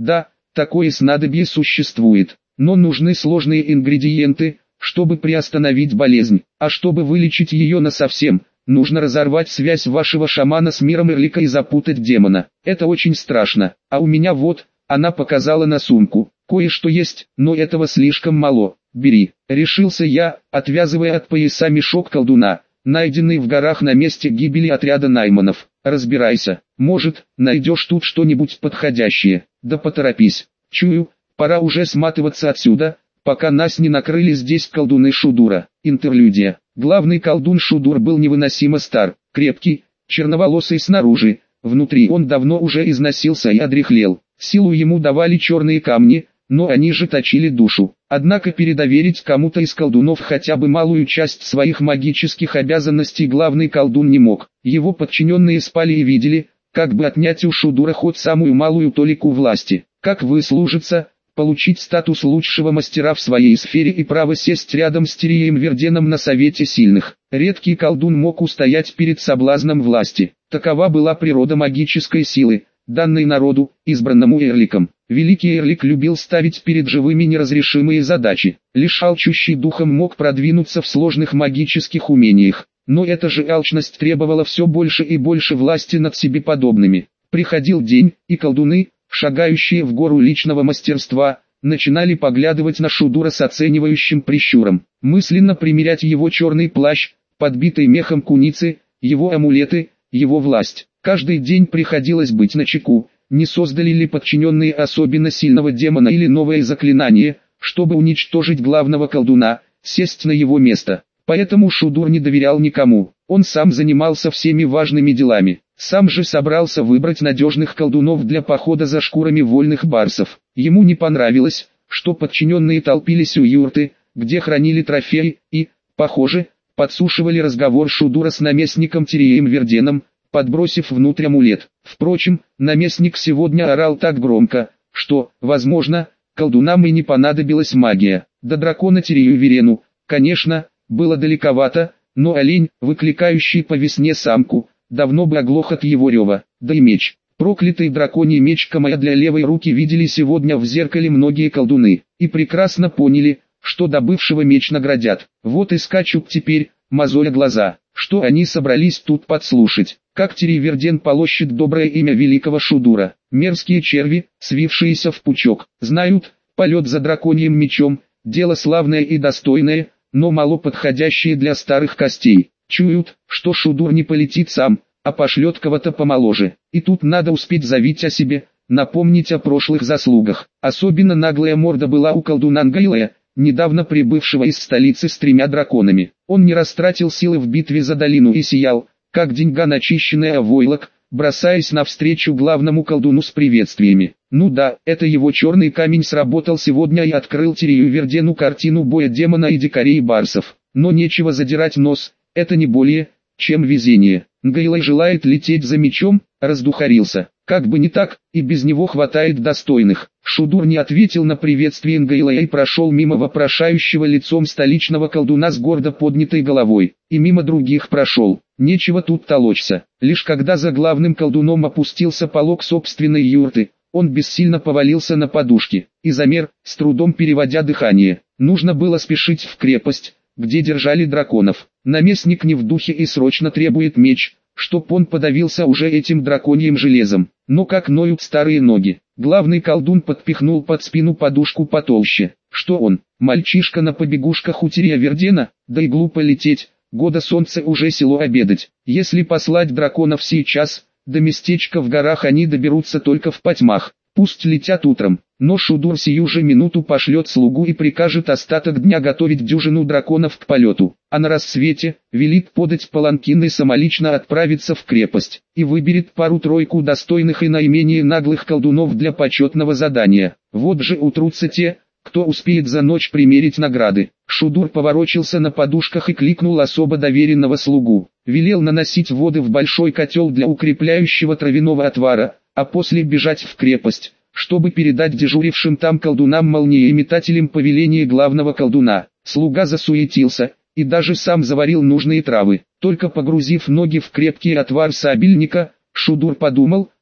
Да, такое снадобье существует, но нужны сложные ингредиенты, чтобы приостановить болезнь, а чтобы вылечить ее насовсем, нужно разорвать связь вашего шамана с миром Эрлика и запутать демона. Это очень страшно, а у меня вот, она показала на сумку, кое-что есть, но этого слишком мало, бери. Решился я, отвязывая от пояса мешок колдуна, найденный в горах на месте гибели отряда найманов. Разбирайся, может, найдешь тут что-нибудь подходящее, да поторопись. Чую, пора уже сматываться отсюда, пока нас не накрыли здесь колдуны Шудура. Интерлюдия. Главный колдун Шудур был невыносимо стар, крепкий, черноволосый снаружи, внутри он давно уже износился и одряхлел. Силу ему давали черные камни, но они же точили душу. Однако передоверить кому-то из колдунов хотя бы малую часть своих магических обязанностей главный колдун не мог. Его подчиненные спали и видели, как бы отнять у Шудура хоть самую малую толику власти, как выслужиться, получить статус лучшего мастера в своей сфере и право сесть рядом с Тирием Верденом на совете сильных. Редкий колдун мог устоять перед соблазном власти. Такова была природа магической силы, данной народу, избранному Эрликом. Великий Эрлик любил ставить перед живыми неразрешимые задачи. Лишь алчущий духом мог продвинуться в сложных магических умениях. Но эта же алчность требовала все больше и больше власти над себе подобными. Приходил день, и колдуны, шагающие в гору личного мастерства, начинали поглядывать на Шудура с оценивающим прищуром, мысленно примерять его черный плащ, подбитый мехом куницы, его амулеты, его власть. Каждый день приходилось быть начеку, не создали ли подчиненные особенно сильного демона или новое заклинание, чтобы уничтожить главного колдуна, сесть на его место. Поэтому Шудур не доверял никому, он сам занимался всеми важными делами. Сам же собрался выбрать надежных колдунов для похода за шкурами вольных барсов. Ему не понравилось, что подчиненные толпились у юрты, где хранили трофеи, и, похоже, подслушивали разговор Шудура с наместником Тирием Верденом, подбросив внутрь амулет. Впрочем, наместник сегодня орал так громко, что, возможно, колдунам и не понадобилась магия. До дракона Тирию Верену, конечно, было далековато, но олень, выкликающий по весне самку, давно бы оглох от его рева. Да и меч. Проклятый драконий меч Камая для левой руки видели сегодня в зеркале многие колдуны, и прекрасно поняли, что добывшего меч наградят. Вот и скачут теперь, мозоля глаза, что они собрались тут подслушать. Как Тирий Верден полощет доброе имя великого Шудура. Мерзкие черви, свившиеся в пучок, знают, полет за драконьим мечом, дело славное и достойное, но мало подходящее для старых костей. Чуют, что Шудур не полетит сам, а пошлет кого-то помоложе. И тут надо успеть заявить о себе, напомнить о прошлых заслугах. Особенно наглая морда была у колдуна Нгайлая, недавно прибывшего из столицы с 3 драконами. Он не растратил силы в битве за долину и сиял, как деньга начищенная войлок, бросаясь навстречу главному колдуну с приветствиями. Ну да, это его черный камень сработал сегодня и открыл Тирию Вердену картину боя демона и дикарей барсов. Но нечего задирать нос, это не более, чем везение. Нгайлай желает лететь за мечом, раздухарился. Как бы не так, и без него хватает достойных. Шудур не ответил на приветствие Нгайлая и прошел мимо вопрошающего лицом столичного колдуна с гордо поднятой головой. И мимо других прошел. Нечего тут толочься. Лишь когда за главным колдуном опустился полог собственной юрты, он бессильно повалился на подушки и замер, с трудом переводя дыхание. Нужно было спешить в крепость, где держали драконов. Наместник не в духе и срочно требует меч, чтоб он подавился уже этим драконьим железом. Но как ноют старые ноги. Главный колдун подпихнул под спину подушку потолще. Что он, мальчишка на побегушках у Тирия Вердена? Да и глупо лететь, года солнце уже село обедать. Если послать драконов сейчас, до местечка в горах они доберутся только в потьмах. Пусть летят утром, но Шудур сию же минуту пошлет слугу и прикажет остаток дня готовить дюжину драконов к полету, а на рассвете велит подать паланкин и самолично отправиться в крепость, и выберет пару-тройку достойных и наименее наглых колдунов для почетного задания. Вот же утрутся те, кто успеет за ночь примерить награды. Шудур поворочился на подушках и кликнул особо доверенного слугу. Велел наносить воды в большой котел для укрепляющего травяного отвара, а после бежать в крепость, чтобы передать дежурившим там колдунам-молниеметателям повеление главного колдуна. Слуга засуетился, и даже сам заварил нужные травы. Только погрузив ноги в крепкий отвар сабельника, Шудур подумал,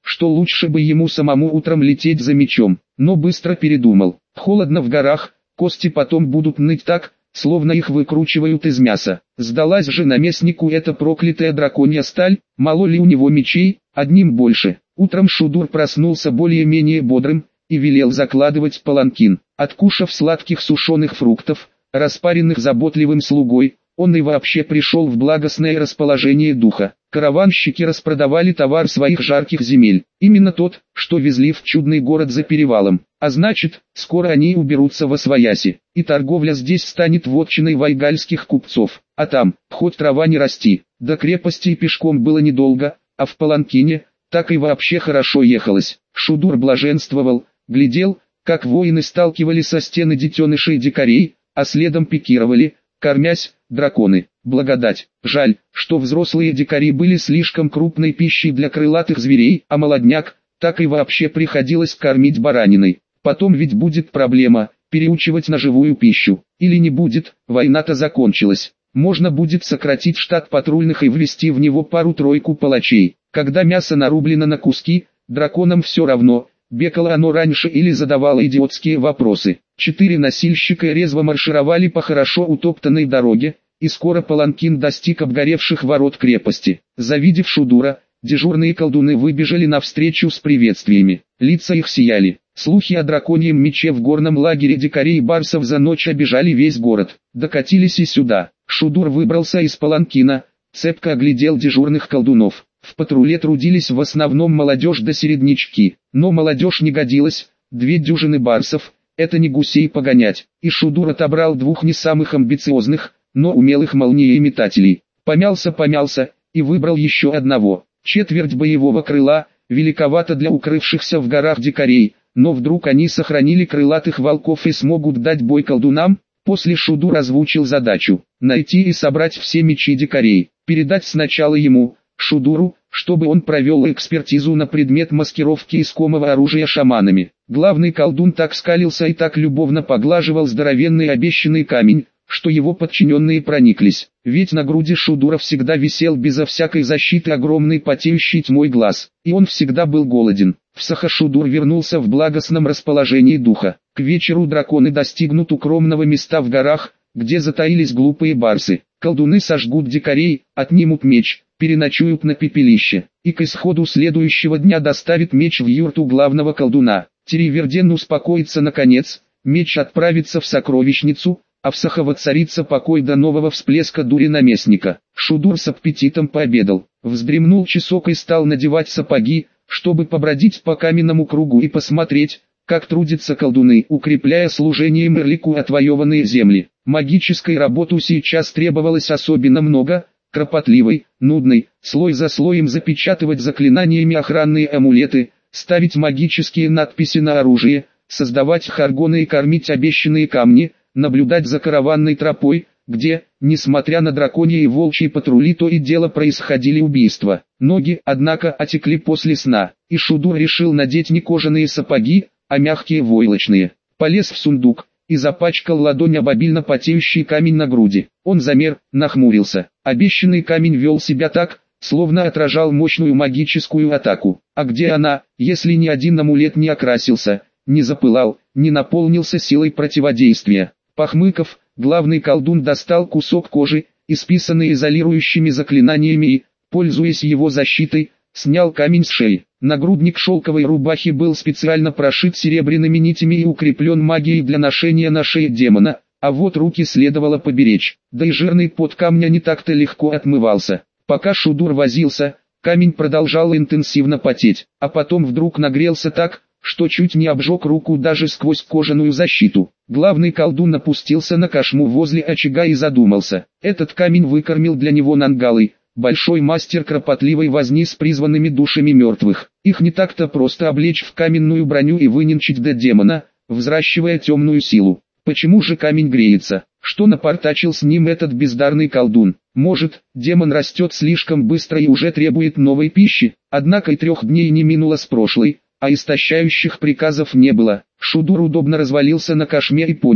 что лучше бы ему самому утром лететь за мечом, но быстро передумал. Холодно в горах, кости потом будут ныть так, словно их выкручивают из мяса. Сдалась же наместнику эта проклятая драконья сталь, мало ли у него мечей, одним больше. Утром Шудур проснулся более-менее бодрым и велел закладывать паланкин. Откушав сладких сушеных фруктов, распаренных заботливым слугой, он и вообще пришел в благостное расположение духа. Караванщики распродавали товар своих жарких земель, именно тот, что везли в чудный город за перевалом. А значит, скоро они уберутся восвояси, и торговля здесь станет вотчиной вайгальских купцов. А там, хоть трава не расти, до крепости пешком было недолго, а в паланкине, так и вообще хорошо ехалось. Шудур блаженствовал, глядел, как воины сталкивали со стены детенышей дикарей, а следом пикировали, кормясь, драконы. Благодать. Жаль, что взрослые дикари были слишком крупной пищей для крылатых зверей, а молодняк, так и вообще приходилось кормить бараниной. Потом ведь будет проблема, переучивать на живую пищу. Или не будет, война-то закончилась. Можно будет сократить штат патрульных и ввести в него пару-тройку палачей. Когда мясо нарублено на куски, драконам все равно, бегало оно раньше или задавало идиотские вопросы. 4 носильщика резво маршировали по хорошо утоптанной дороге, и скоро паланкин достиг обгоревших ворот крепости. Завидев Шудура, дежурные колдуны выбежали навстречу с приветствиями. Лица их сияли. Слухи о драконьем мече в горном лагере дикарей и барсов за ночь обижали весь город. Докатились и сюда. Шудур выбрался из паланкина, цепко оглядел дежурных колдунов. В патруле трудились в основном молодежь да середнячки. Но молодежь не годилась, 2 дюжины барсов, это не гусей погонять. И Шудур отобрал 2 не самых амбициозных, но умелых молниеметателей. Помялся и выбрал еще одного. Четверть боевого крыла, великовато для укрывшихся в горах дикарей, но вдруг они сохранили крылатых волков и смогут дать бой колдунам. После Шудур озвучил задачу – найти и собрать все мечи дикарей, передать сначала ему, Шудуру, чтобы он провел экспертизу на предмет маскировки искомого оружия шаманами. Главный колдун так скалился и так любовно поглаживал здоровенный обещанный камень, что его подчиненные прониклись, ведь на груди Шудура всегда висел безо всякой защиты огромный потеющий тьмой глаз, и он всегда был голоден. В Саха-Шудур вернулся в благостном расположении духа. К вечеру драконы достигнут укромного места в горах, где затаились глупые барсы. Колдуны сожгут дикарей, отнимут меч, переночуют на пепелище, и к исходу следующего дня доставит меч в юрту главного колдуна. Тереверден успокоится наконец, меч отправится в сокровищницу, а в Саха воцарится покой до нового всплеска дури наместника. Шудур с аппетитом пообедал, вздремнул часок и стал надевать сапоги, чтобы побродить по каменному кругу и посмотреть, как трудятся колдуны, укрепляя служением Эрлику отвоеванные земли. Магической работы сейчас требовалось особенно много, кропотливой, нудной, слой за слоем запечатывать заклинаниями охранные амулеты, ставить магические надписи на оружие, создавать харгоны и кормить обещанные камни, наблюдать за караванной тропой, где, несмотря на драконьи и волчьи патрули, то и дело происходили убийства. Ноги, однако, отекли после сна, и Шудур решил надеть не кожаные сапоги, а мягкие войлочные. Полез в сундук и запачкал ладонь об обильно потеющий камень на груди. Он замер, нахмурился. Обещанный камень вел себя так, словно отражал мощную магическую атаку. А где она, если ни один амулет не окрасился, не запылал, не наполнился силой противодействия? Похмыков, главный колдун достал кусок кожи, исписанный изолирующими заклинаниями и, пользуясь его защитой, снял камень с шеи. Нагрудник шелковой рубахи был специально прошит серебряными нитями и укреплен магией для ношения на шее демона, а вот руки следовало поберечь, да и жирный пот камня не так-то легко отмывался. Пока Шудур возился, камень продолжал интенсивно потеть, а потом вдруг нагрелся так, что чуть не обжег руку даже сквозь кожаную защиту. Главный колдун опустился на кошму возле очага и задумался. Этот камень выкормил для него Нангалы, большой мастер кропотливой возни с призванными душами мертвых. Их не так-то просто облечь в каменную броню и выненчить до демона, взращивая темную силу. Почему же камень греется? Что напортачил с ним этот бездарный колдун? Может, демон растет слишком быстро и уже требует новой пищи? Однако и 3 дней не минуло с прошлой, а истощающих приказов не было. Шудур удобно развалился на кошме и понял,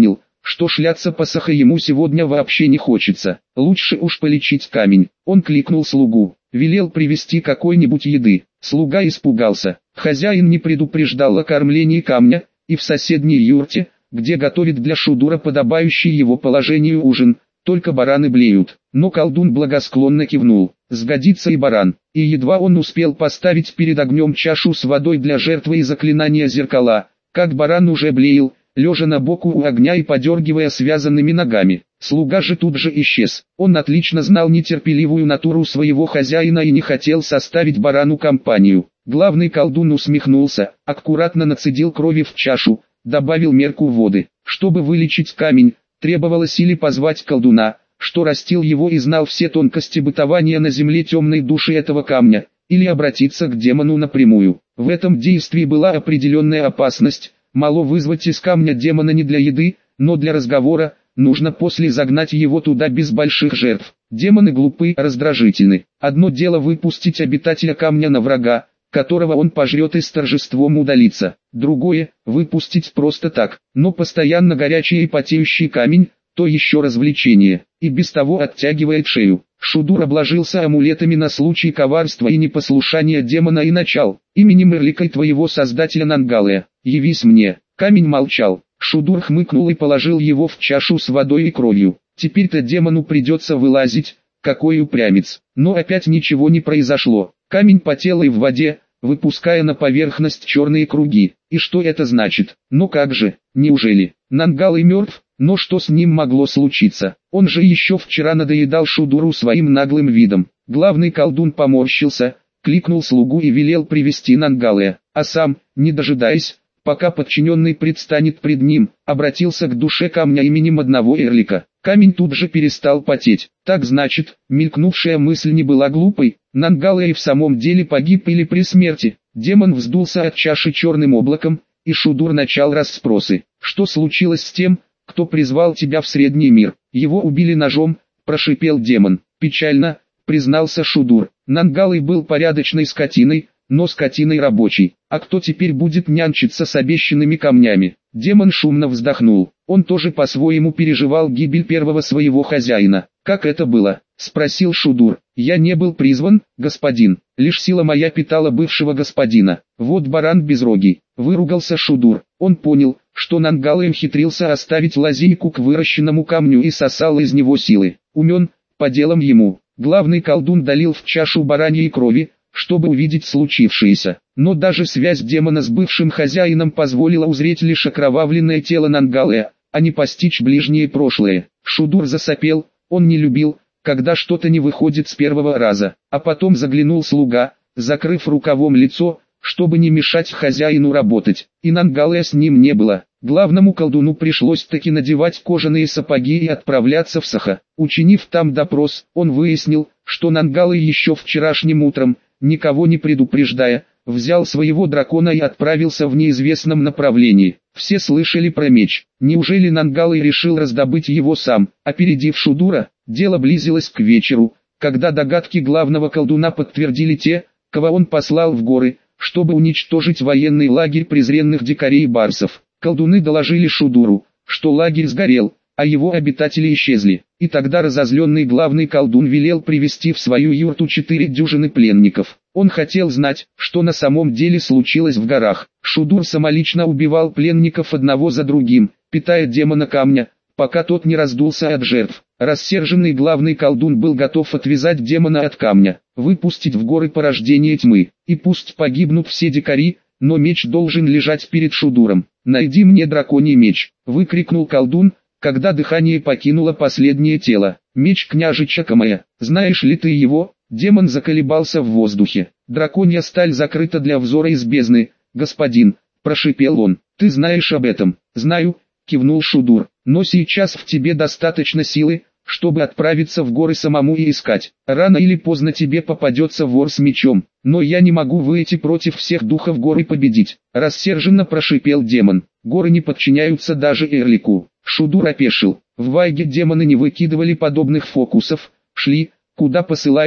что шляться по Саха ему сегодня вообще не хочется. Лучше уж полечить камень. Он кликнул слугу, велел привезти какой-нибудь еды. Слуга испугался. Хозяин не предупреждал о кормлении камня, и в соседней юрте, где готовит для Шудура подобающий его положению ужин, только бараны блеют. Но колдун благосклонно кивнул. Сгодится и баран. И едва он успел поставить перед огнем чашу с водой для жертвы и заклинания зеркала, как баран уже блеял, лежа на боку у огня и подергивая связанными ногами. Слуга же тут же исчез. Он отлично знал нетерпеливую натуру своего хозяина и не хотел составить барану компанию. Главный колдун усмехнулся, аккуратно нацедил крови в чашу, добавил мерку воды. Чтобы вылечить камень, требовалось или позвать колдуна, что растил его и знал все тонкости бытования на земле темной души этого камня, или обратиться к демону напрямую. В этом действии была определенная опасность. Мало вызвать из камня демона не для еды, но для разговора, нужно после загнать его туда без больших жертв. Демоны глупы, раздражительны. Одно дело выпустить обитателя камня на врага, которого он пожрет и с торжеством удалится. Другое – выпустить просто так. Но постоянно горячий и потеющий камень – то еще развлечение, и без того оттягивает шею. Шудур обложился амулетами на случай коварства и непослушания демона и начал: «Именем Эрлика и твоего создателя Нангалая, явись мне». Камень молчал. Шудур хмыкнул и положил его в чашу с водой и кровью. Теперь-то демону придется вылазить, какой упрямец. Но опять ничего не произошло. Камень потел и в воде, выпуская на поверхность черные круги. И что это значит? Ну как же, неужели Нангалай мертв? Но что с ним могло случиться? Он же еще вчера надоедал Шудуру своим наглым видом. Главный колдун поморщился, кликнул слугу и велел привести Нангалая, а сам, не дожидаясь, пока подчиненный предстанет пред ним, обратился к душе камня именем одного Эрлика. Камень тут же перестал потеть. Так значит, мелькнувшая мысль не была глупой, Нангалай в самом деле погиб или при смерти. Демон вздулся от чаши черным облаком, и Шудур начал расспросы. Что случилось с тем, кто призвал тебя в средний мир? Его убили ножом, прошипел демон. Печально, признался Шудур. Нангалай был порядочной скотиной, но скотиной рабочей. А кто теперь будет нянчиться с обещанными камнями? Демон шумно вздохнул. Он тоже по-своему переживал гибель первого своего хозяина. Как это было? Спросил Шудур. Я не был призван, господин. Лишь сила моя питала бывшего господина. Вот баран безрогий. Выругался Шудур. Он понял, что Нангалай ухитрился оставить лазейку к выращенному камню и сосал из него силы. Умен, по делам ему. Главный колдун долил в чашу бараньей крови, чтобы увидеть случившееся. Но даже связь демона с бывшим хозяином позволила узреть лишь окровавленное тело Нангалая, а не постичь ближнее прошлое. Шудур засопел, он не любил, когда что-то не выходит с первого раза. А потом заглянул слуга, закрыв рукавом лицо, чтобы не мешать хозяину работать. И Нангалая с ним не было. Главному колдуну пришлось таки надевать кожаные сапоги и отправляться в Саха. Учинив там допрос, он выяснил, что Нангалай еще вчерашним утром, никого не предупреждая, взял своего дракона и отправился в неизвестном направлении. Все слышали про меч. Неужели Нангалай решил раздобыть его сам? Опередив Шудура, дело близилось к вечеру, когда догадки главного колдуна подтвердили те, кого он послал в горы, чтобы уничтожить военный лагерь презренных дикарей и барсов. Колдуны доложили Шудуру, что лагерь сгорел, а его обитатели исчезли. И тогда разозленный главный колдун велел привести в свою юрту 4 дюжины пленников. Он хотел знать, что на самом деле случилось в горах. Шудур самолично убивал пленников одного за другим, питая демона камня, пока тот не раздулся от жертв. Рассерженный главный колдун был готов отвязать демона от камня, выпустить в горы порождение тьмы. И пусть погибнут все дикари, но меч должен лежать перед Шудуром. «Найди мне драконий меч!» — выкрикнул колдун, когда дыхание покинуло последнее тело. «Меч княжича Камая, знаешь ли ты его?» Демон заколебался в воздухе. «Драконья сталь закрыта для взора из бездны, господин», — прошипел он. «Ты знаешь об этом?» «Знаю», — кивнул Шудур. «Но сейчас в тебе достаточно силы, чтобы отправиться в горы самому и искать. Рано или поздно тебе попадется вор с мечом, но я не могу выйти против всех духов гор и победить», — рассерженно прошипел демон. «Горы не подчиняются даже Эрлику». Шудур опешил. В Вайге демоны не выкидывали подобных фокусов, шли, куда посылают,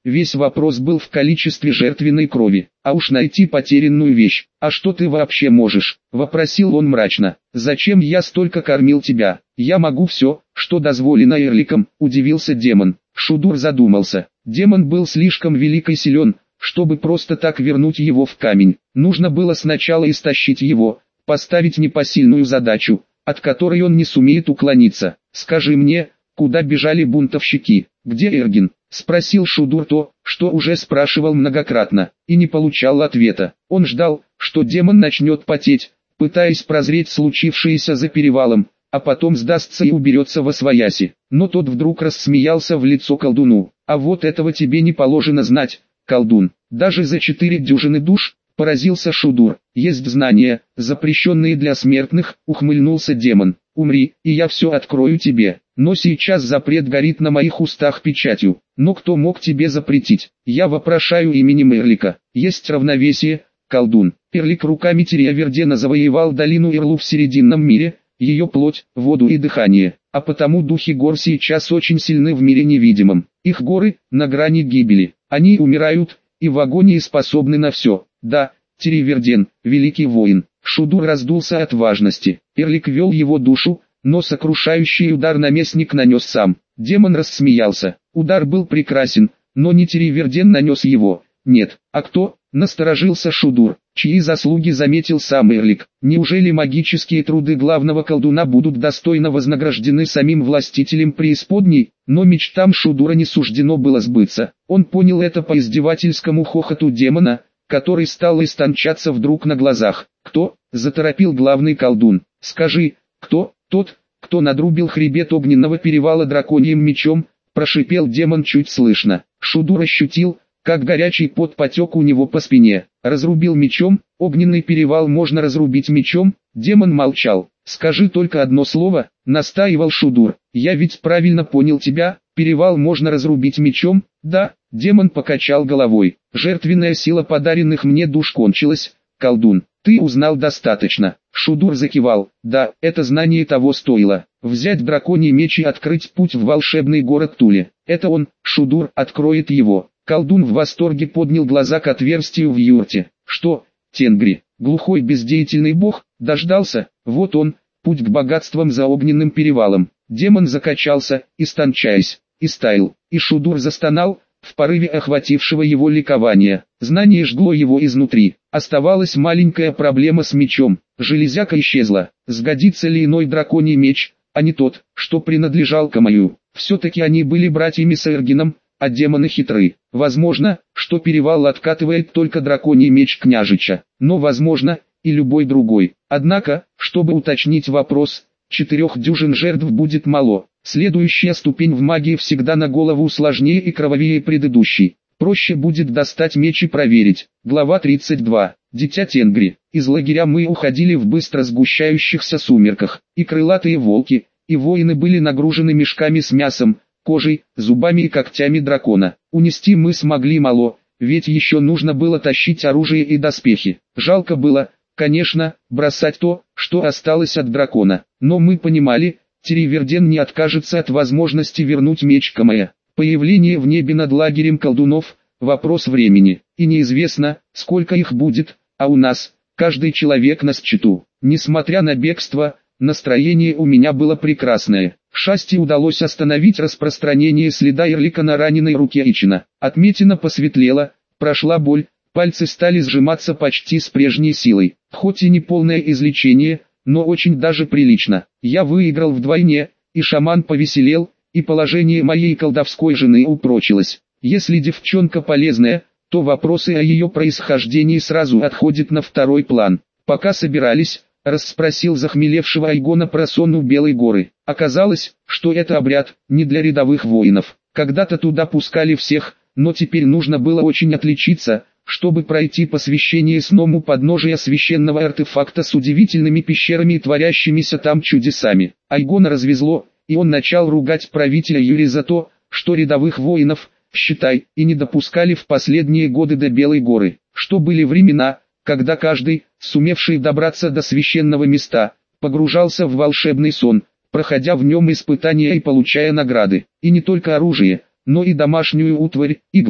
весь вопрос был в количестве жертвенной крови. А уж найти потерянную вещь. «А что ты вообще можешь?» — вопросил он мрачно. «Зачем я столько кормил тебя? Я могу все, что дозволено Эрликом», — удивился демон. Шудур задумался. Демон был слишком велик и силен, чтобы просто так вернуть его в камень. Нужно было сначала истощить его, поставить непосильную задачу, от которой он не сумеет уклониться. «Скажи мне, куда бежали бунтовщики? Где Эргин?» — спросил Шудур то, что уже спрашивал многократно, и не получал ответа. Он ждал, что демон начнет потеть, пытаясь прозреть случившееся за перевалом, а потом сдастся и уберется восвояси. Но тот вдруг рассмеялся в лицо колдуну. «А вот этого тебе не положено знать, колдун. Даже за 4 дюжины душ», — поразился Шудур. «Есть знания, запрещенные для смертных», — ухмыльнулся демон. «Умри, и я все открою тебе. Но сейчас запрет горит на моих устах печатью. Но кто мог тебе запретить? Я вопрошаю именем Эрлика. Есть равновесие, колдун». Эрлик руками Тириавердена завоевал долину Ирлу в Серединном мире, ее плоть, воду и дыхание. А потому духи гор сейчас очень сильны в мире невидимом. Их горы на грани гибели. Они умирают, и в агонии способны на все. Да, Тириаверден, великий воин. Шудур раздулся от важности. Эрлик вел его душу, но сокрушающий удар наместник нанес сам. Демон рассмеялся. Удар был прекрасен, но не Тириаверден нанес его. Нет, а кто? Насторожился Шудур, чьи заслуги заметил сам Эрлик. Неужели магические труды главного колдуна будут достойно вознаграждены самим властителем преисподней? Но мечтам Шудура не суждено было сбыться. Он понял это по издевательскому хохоту демона, который стал истончаться вдруг на глазах. «Кто?» — заторопил главный колдун. «Скажи, кто?» «Тот, кто надрубил хребет огненного перевала драконьим мечом», — прошипел демон чуть слышно. Шудур ощутил, как горячий пот потек у него по спине. «Разрубил мечом? Огненный перевал можно разрубить мечом?» Демон молчал. «Скажи только одно слово», — настаивал Шудур. «Я ведь правильно понял тебя, перевал можно разрубить мечом?» «Да», — демон покачал головой. «Жертвенная сила подаренных мне душ кончилась, колдун. Ты узнал достаточно». Шудур закивал. «Да, это знание того стоило. Взять драконий меч и открыть путь в волшебный город Туле. Это он, Шудур, откроет его». Колдун в восторге поднял глаза к отверстию в юрте. «Что, Тенгри, глухой бездеятельный бог, дождался? Вот он, путь к богатствам за огненным перевалом». Демон закачался, истончаясь, и стаял, и Шудур застонал, в порыве охватившего его ликования. Знание жгло его изнутри. Оставалась маленькая проблема с мечом. Железяка исчезла. Сгодится ли иной драконий меч, а не тот, что принадлежал Камаю? Все-таки они были братьями с Эргином, а демоны хитры. Возможно, что перевал откатывает только драконий меч княжича, но возможно, и любой другой. Однако, чтобы уточнить вопрос, 4 дюжин жертв будет мало. Следующая ступень в магии всегда на голову сложнее и кровавее предыдущей. Проще будет достать меч и проверить. Глава 32. Дитя Тенгри. Из лагеря мы уходили в быстро сгущающихся сумерках. И крылатые волки, и воины были нагружены мешками с мясом, кожей, зубами и когтями дракона. Унести мы смогли мало, ведь еще нужно было тащить оружие и доспехи. Жалко было, конечно, бросать то, что осталось от дракона. Но мы понимали, Тириаверден не откажется от возможности вернуть меч Камая. Появление в небе над лагерем колдунов – вопрос времени. И неизвестно, сколько их будет, а у нас, каждый человек на счету. Несмотря на бегство, настроение у меня было прекрасное. Шасти удалось остановить распространение следа Эрлика на раненой руке Ичина. Отметина посветлела, прошла боль, пальцы стали сжиматься почти с прежней силой. Хоть и не полное излечение, но очень даже прилично. Я выиграл вдвойне, и шаман повеселел, и положение моей колдовской жены упрочилось. Если девчонка полезная, то вопросы о ее происхождении сразу отходят на второй план. Пока собирались, расспросил захмелевшего Айгона про сон у Белой горы. Оказалось, что это обряд, не для рядовых воинов. Когда-то туда пускали всех, но теперь нужно было очень отличиться, чтобы пройти посвящение сном у подножия священного артефакта с удивительными пещерами и творящимися там чудесами. Айгона развезло, и он начал ругать правителя Юри за то, что рядовых воинов, считай, и не допускали в последние годы до Белой горы. Что были времена, когда каждый, сумевший добраться до священного места, погружался в волшебный сон, проходя в нем испытания и получая награды. И не только оружие, но и домашнюю утварь, иглы,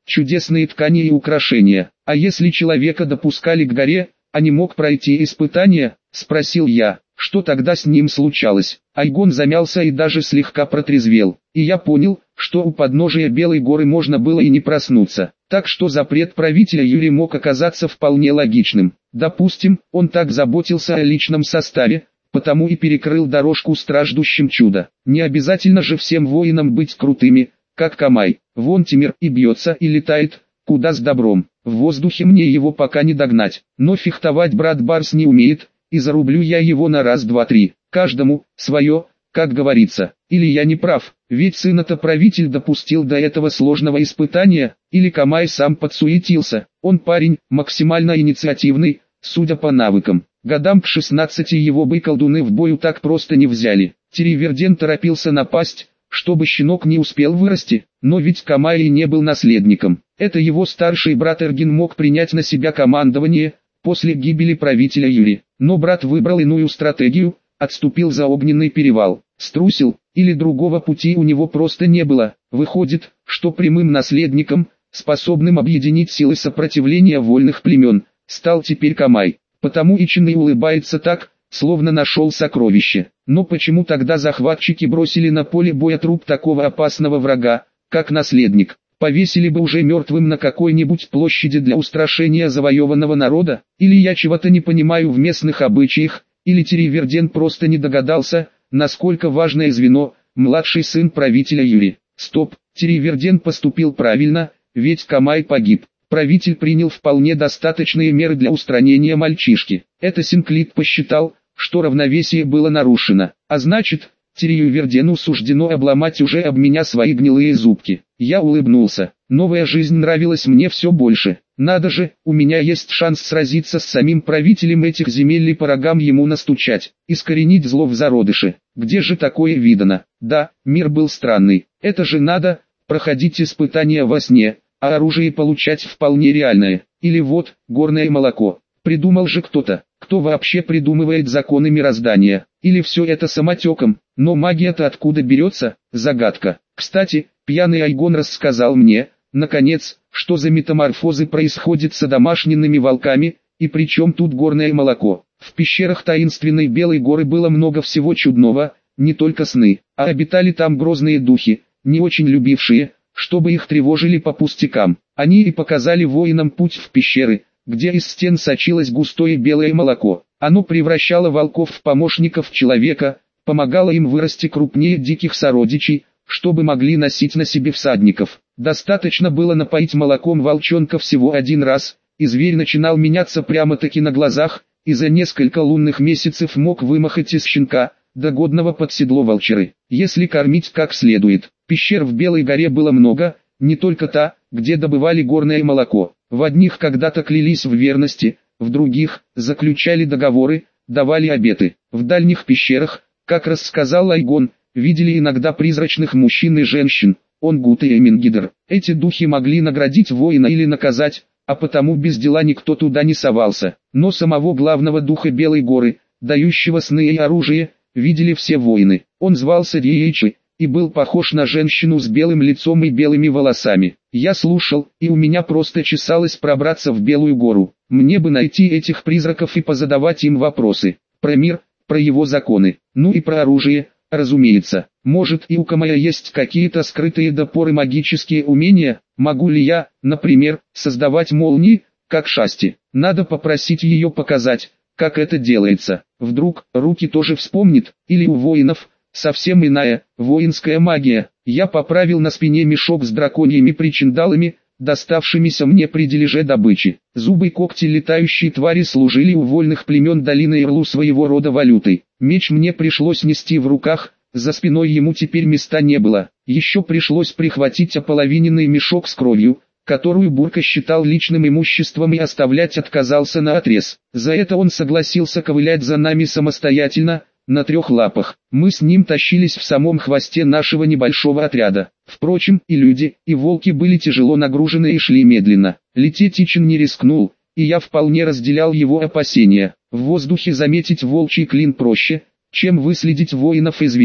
чудесные ткани и украшения. А если человека допускали к горе, а не мог пройти испытание, спросил я, что тогда с ним случалось? Айгон замялся и даже слегка протрезвел, и я понял, что у подножия Белой горы можно было и не проснуться. Так что запрет правителя Юрия мог оказаться вполне логичным. Допустим, он так заботился о личном составе, потому и перекрыл дорожку страждущим чуда. Не обязательно же всем воинам быть крутыми, как Камай. Вон Тимир и бьется и летает, куда с добром. В воздухе мне его пока не догнать, но фехтовать брат Барс не умеет, и зарублю я его на раз, два, три. Каждому свое, как говорится. Или я не прав, ведь сына-то правитель допустил до этого сложного испытания, или Камай сам подсуетился. Он парень, максимально инициативный, судя по навыкам. Годам к 16 его бы колдуны в бою так просто не взяли. Тириверден торопился напасть, чтобы щенок не успел вырасти, но ведь Камай и не был наследником. Это его старший брат Эргин мог принять на себя командование после гибели правителя Юри. Но брат выбрал иную стратегию, отступил за огненный перевал, струсил, или другого пути у него просто не было. Выходит, что прямым наследником, способным объединить силы сопротивления вольных племен, стал теперь Камай. Потому Ичин и улыбается так, словно нашел сокровище. Но почему тогда захватчики бросили на поле боя труп такого опасного врага, как наследник? Повесили бы уже мертвым на какой-нибудь площади для устрашения завоеванного народа? Или я чего-то не понимаю в местных обычаях, или Тириверден просто не догадался, насколько важное звено, младший сын правителя Юри. Стоп, Тириверден поступил правильно, ведь Камай погиб. Правитель принял вполне достаточные меры для устранения мальчишки. Это Синклит посчитал, что равновесие было нарушено, а значит, Тиривердену суждено обломать уже об меня свои гнилые зубки. Я улыбнулся. Новая жизнь нравилась мне все больше. Надо же, у меня есть шанс сразиться с самим правителем этих земель и по рогам ему настучать, искоренить зло в зародыше. Где же такое видано? Да, мир был странный. Это же надо, проходить испытания во сне, а оружие получать вполне реальное. Или вот, горное молоко. Придумал же кто-то. Кто вообще придумывает законы мироздания? Или все это самотеком? Но магия-то откуда берется? Загадка. Кстати, пьяный Айгон рассказал мне, наконец, что за метаморфозы происходят с домашними волками, и причем тут горное молоко. В пещерах таинственной Белой горы было много всего чудного, не только сны, а обитали там грозные духи, не очень любившие, чтобы их тревожили по пустякам. Они и показали воинам путь в пещеры, где из стен сочилось густое белое молоко. Оно превращало волков в помощников человека, помогало им вырасти крупнее диких сородичей, чтобы могли носить на себе всадников. Достаточно было напоить молоком волчонка всего один раз, и зверь начинал меняться прямо-таки на глазах, и за несколько лунных месяцев мог вымахать из щенка, до годного под седло волчеры. Если кормить как следует. Пещер в Белой горе было много, не только та, где добывали горное молоко. В одних когда-то клялись в верности, в других заключали договоры, давали обеты. В дальних пещерах, как рассказал Айгон, видели иногда призрачных мужчин и женщин, Онгут и Эмингидр. Эти духи могли наградить воина или наказать, а потому без дела никто туда не совался. Но самого главного духа Белой горы, дающего сны и оружие, видели все воины. Он звался Риэйчи и был похож на женщину с белым лицом и белыми волосами. Я слушал, и у меня просто чесалось пробраться в Белую гору. Мне бы найти этих призраков и позадавать им вопросы. Про мир, про его законы, ну и про оружие, разумеется. Может, и у Камая есть какие-то скрытые допоры магические умения? Могу ли я, например, создавать молнии, как Шасти? Надо попросить ее показать, как это делается. Вдруг, руки тоже вспомнит, или у воинов совсем иная, воинская магия. Я поправил на спине мешок с драконьими причиндалами, доставшимися мне при дележе добычи. Зубы и когти летающей твари служили у вольных племен долины Ирлу своего рода валютой. Меч мне пришлось нести в руках, за спиной ему теперь места не было. Еще пришлось прихватить ополовиненный мешок с кровью, которую Бурка считал личным имуществом и оставлять отказался наотрез. За это он согласился ковылять за нами самостоятельно, на 3 лапах. Мы с ним тащились в самом хвосте нашего небольшого отряда. Впрочем, и люди, и волки были тяжело нагружены и шли медленно. Лететь Ичин не рискнул, и я вполне разделял его опасения. В воздухе заметить волчий клин проще, чем выследить воинов и зверей,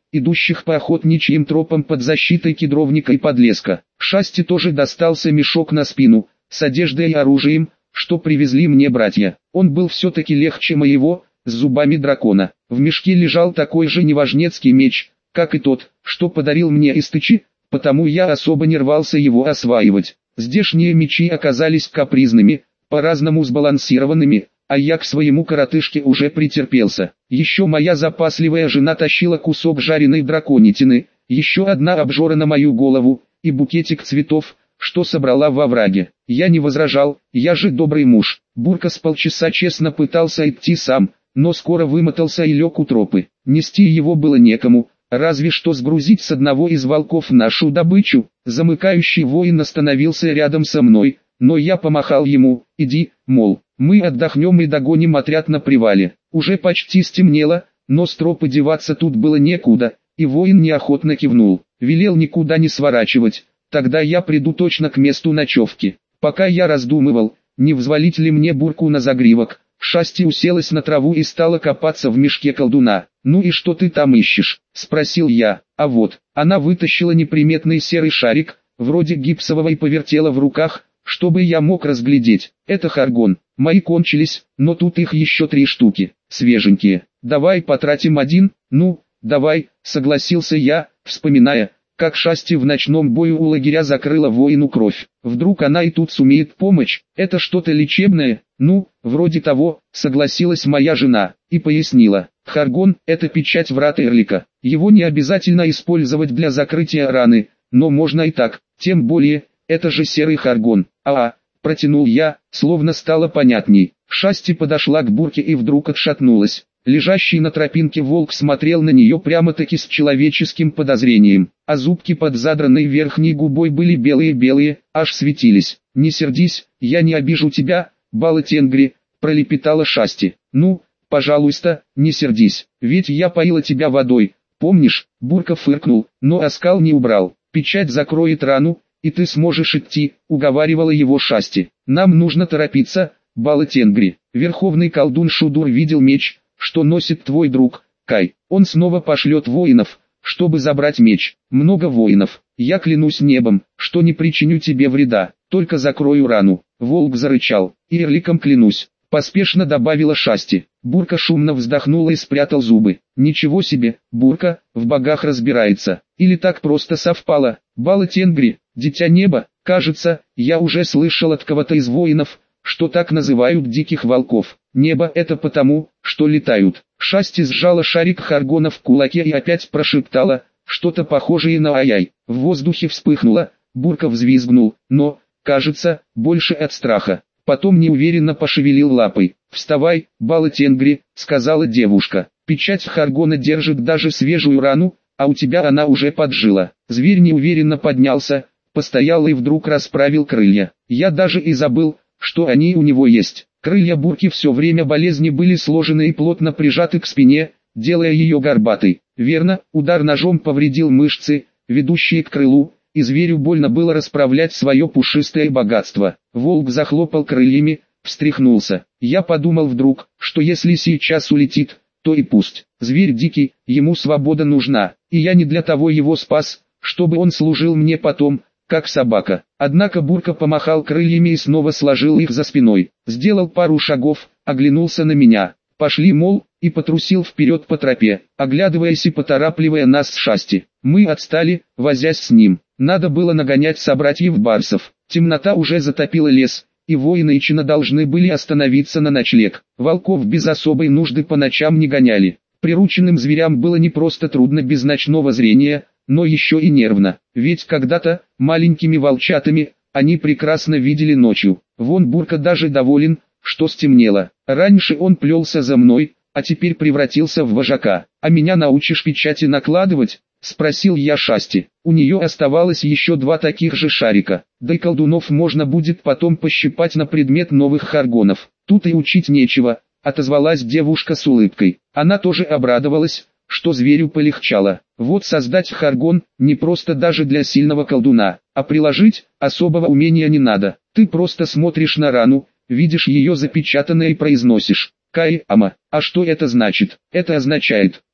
идущих по охотничьим тропам под защитой кедровника и подлеска. Шасти тоже достался мешок на спину, с одеждой и оружием, что привезли мне братья. Он был все-таки легче моего, с зубами дракона. В мешке лежал такой же неважнецкий меч, как и тот, что подарил мне Истычи, потому я особо не рвался его осваивать. Здешние мечи оказались капризными, по-разному сбалансированными, а я к своему коротышке уже претерпелся. Еще моя запасливая жена тащила кусок жареной драконятины, еще одна обжора на мою голову, и букетик цветов, что собрала во овраге. Я не возражал, я же добрый муж. Бурка с полчаса честно пытался идти сам, но скоро вымотался и лег у тропы. Нести его было некому, разве что сгрузить с одного из волков нашу добычу. Замыкающий воин остановился рядом со мной, но я помахал ему: иди, мол, мы отдохнем и догоним отряд на привале. Уже почти стемнело, но с тропы деваться тут было некуда, и воин неохотно кивнул, велел никуда не сворачивать, тогда я приду точно к месту ночевки. Пока я раздумывал, не взвалить ли мне бурку на загривок, Шасти уселась на траву и стала копаться в мешке колдуна. «Ну и что ты там ищешь?» – спросил я. А вот, она вытащила неприметный серый шарик, вроде гипсового, и повертела в руках, чтобы я мог разглядеть. Это харгон. Мои кончились, но тут их еще 3 штуки, свеженькие. Давай потратим один. Ну, давай, согласился я, вспоминая, как Шасти в ночном бою у лагеря закрыла воину кровь. Вдруг она и тут сумеет помочь. Это что-то лечебное? Ну, вроде того, согласилась моя жена, и пояснила. Харгон – это печать врат Эрлика. Его не обязательно использовать для закрытия раны, но можно и так, тем более, это же серый харгон. Протянул я, словно стало понятней. Шасти подошла к бурке и вдруг отшатнулась. Лежащий на тропинке волк смотрел на нее прямо-таки с человеческим подозрением, а зубки под задранной верхней губой были белые-белые, аж светились. «Не сердись, я не обижу тебя, Бала Тенгри», – пролепетала Шасти. «Ну, пожалуйста, не сердись, ведь я поила тебя водой, помнишь?» Бурка фыркнул, но оскал не убрал. «Печать закроет рану, и ты сможешь идти», – уговаривала его Шасти. «Нам нужно торопиться, Бала Тенгри. Верховный колдун Шудур видел меч, что носит твой друг, Кай. Он снова пошлет воинов, чтобы забрать меч. Много воинов. Я клянусь небом, что не причиню тебе вреда, только закрою рану». Волк зарычал. «И Эрликом клянусь», — поспешно добавила Шасти. Бурка шумно вздохнула и спрятал зубы. «Ничего себе, Бурка, в богах разбирается. Или так просто совпало? Бала Тенгри, дитя неба, кажется, я уже слышал от кого-то из воинов, что так называют диких волков. Небо — это потому, что летают». Шасти сжала шарик харгона в кулаке и опять прошептала что-то похожее на «ай-яй». В воздухе вспыхнуло, Бурка взвизгнул, но, кажется, больше от страха. Потом неуверенно пошевелил лапой. «Вставай, Бала Тенгри», — сказала девушка. «Печать харгона держит даже свежую рану, а у тебя она уже поджила». Зверь неуверенно поднялся, постоял и вдруг расправил крылья. Я даже и забыл, что они у него есть. Крылья бурки все время болезни были сложены и плотно прижаты к спине, делая ее горбатой. Верно, удар ножом повредил мышцы, ведущие к крылу, и зверю больно было расправлять свое пушистое богатство. Волк захлопал крыльями, встряхнулся. Я подумал вдруг, что если сейчас улетит, то и пусть. Зверь дикий, ему свобода нужна, и я не для того его спас, чтобы он служил мне потом, как собака. Однако Бурка помахал крыльями и снова сложил их за спиной. Сделал пару шагов, оглянулся на меня. «Пошли, мол», и потрусил вперед по тропе, оглядываясь и поторапливая нас с Шасти. Мы отстали, возясь с ним. Надо было нагонять собратьев барсов. Темнота уже затопила лес, и воины Ичина должны были остановиться на ночлег. Волков без особой нужды по ночам не гоняли. Прирученным зверям было не просто трудно без ночного зрения, но еще и нервно. Ведь когда-то, маленькими волчатами, они прекрасно видели ночью. Вон Бурка даже доволен, что стемнело. Раньше он плелся за мной, а теперь превратился в вожака. «А меня научишь печати накладывать?» — спросил я Шасти. У нее оставалось еще 2 таких же шарика. Да и колдунов можно будет потом пощипать на предмет новых харгонов. Тут и учить нечего, отозвалась девушка с улыбкой. Она тоже обрадовалась, что зверю полегчало. Вот создать харгон не просто даже для сильного колдуна, а приложить особого умения не надо. Ты просто смотришь на рану, видишь ее запечатанной и произносишь: «Кай-ама». А что это значит? Это означает: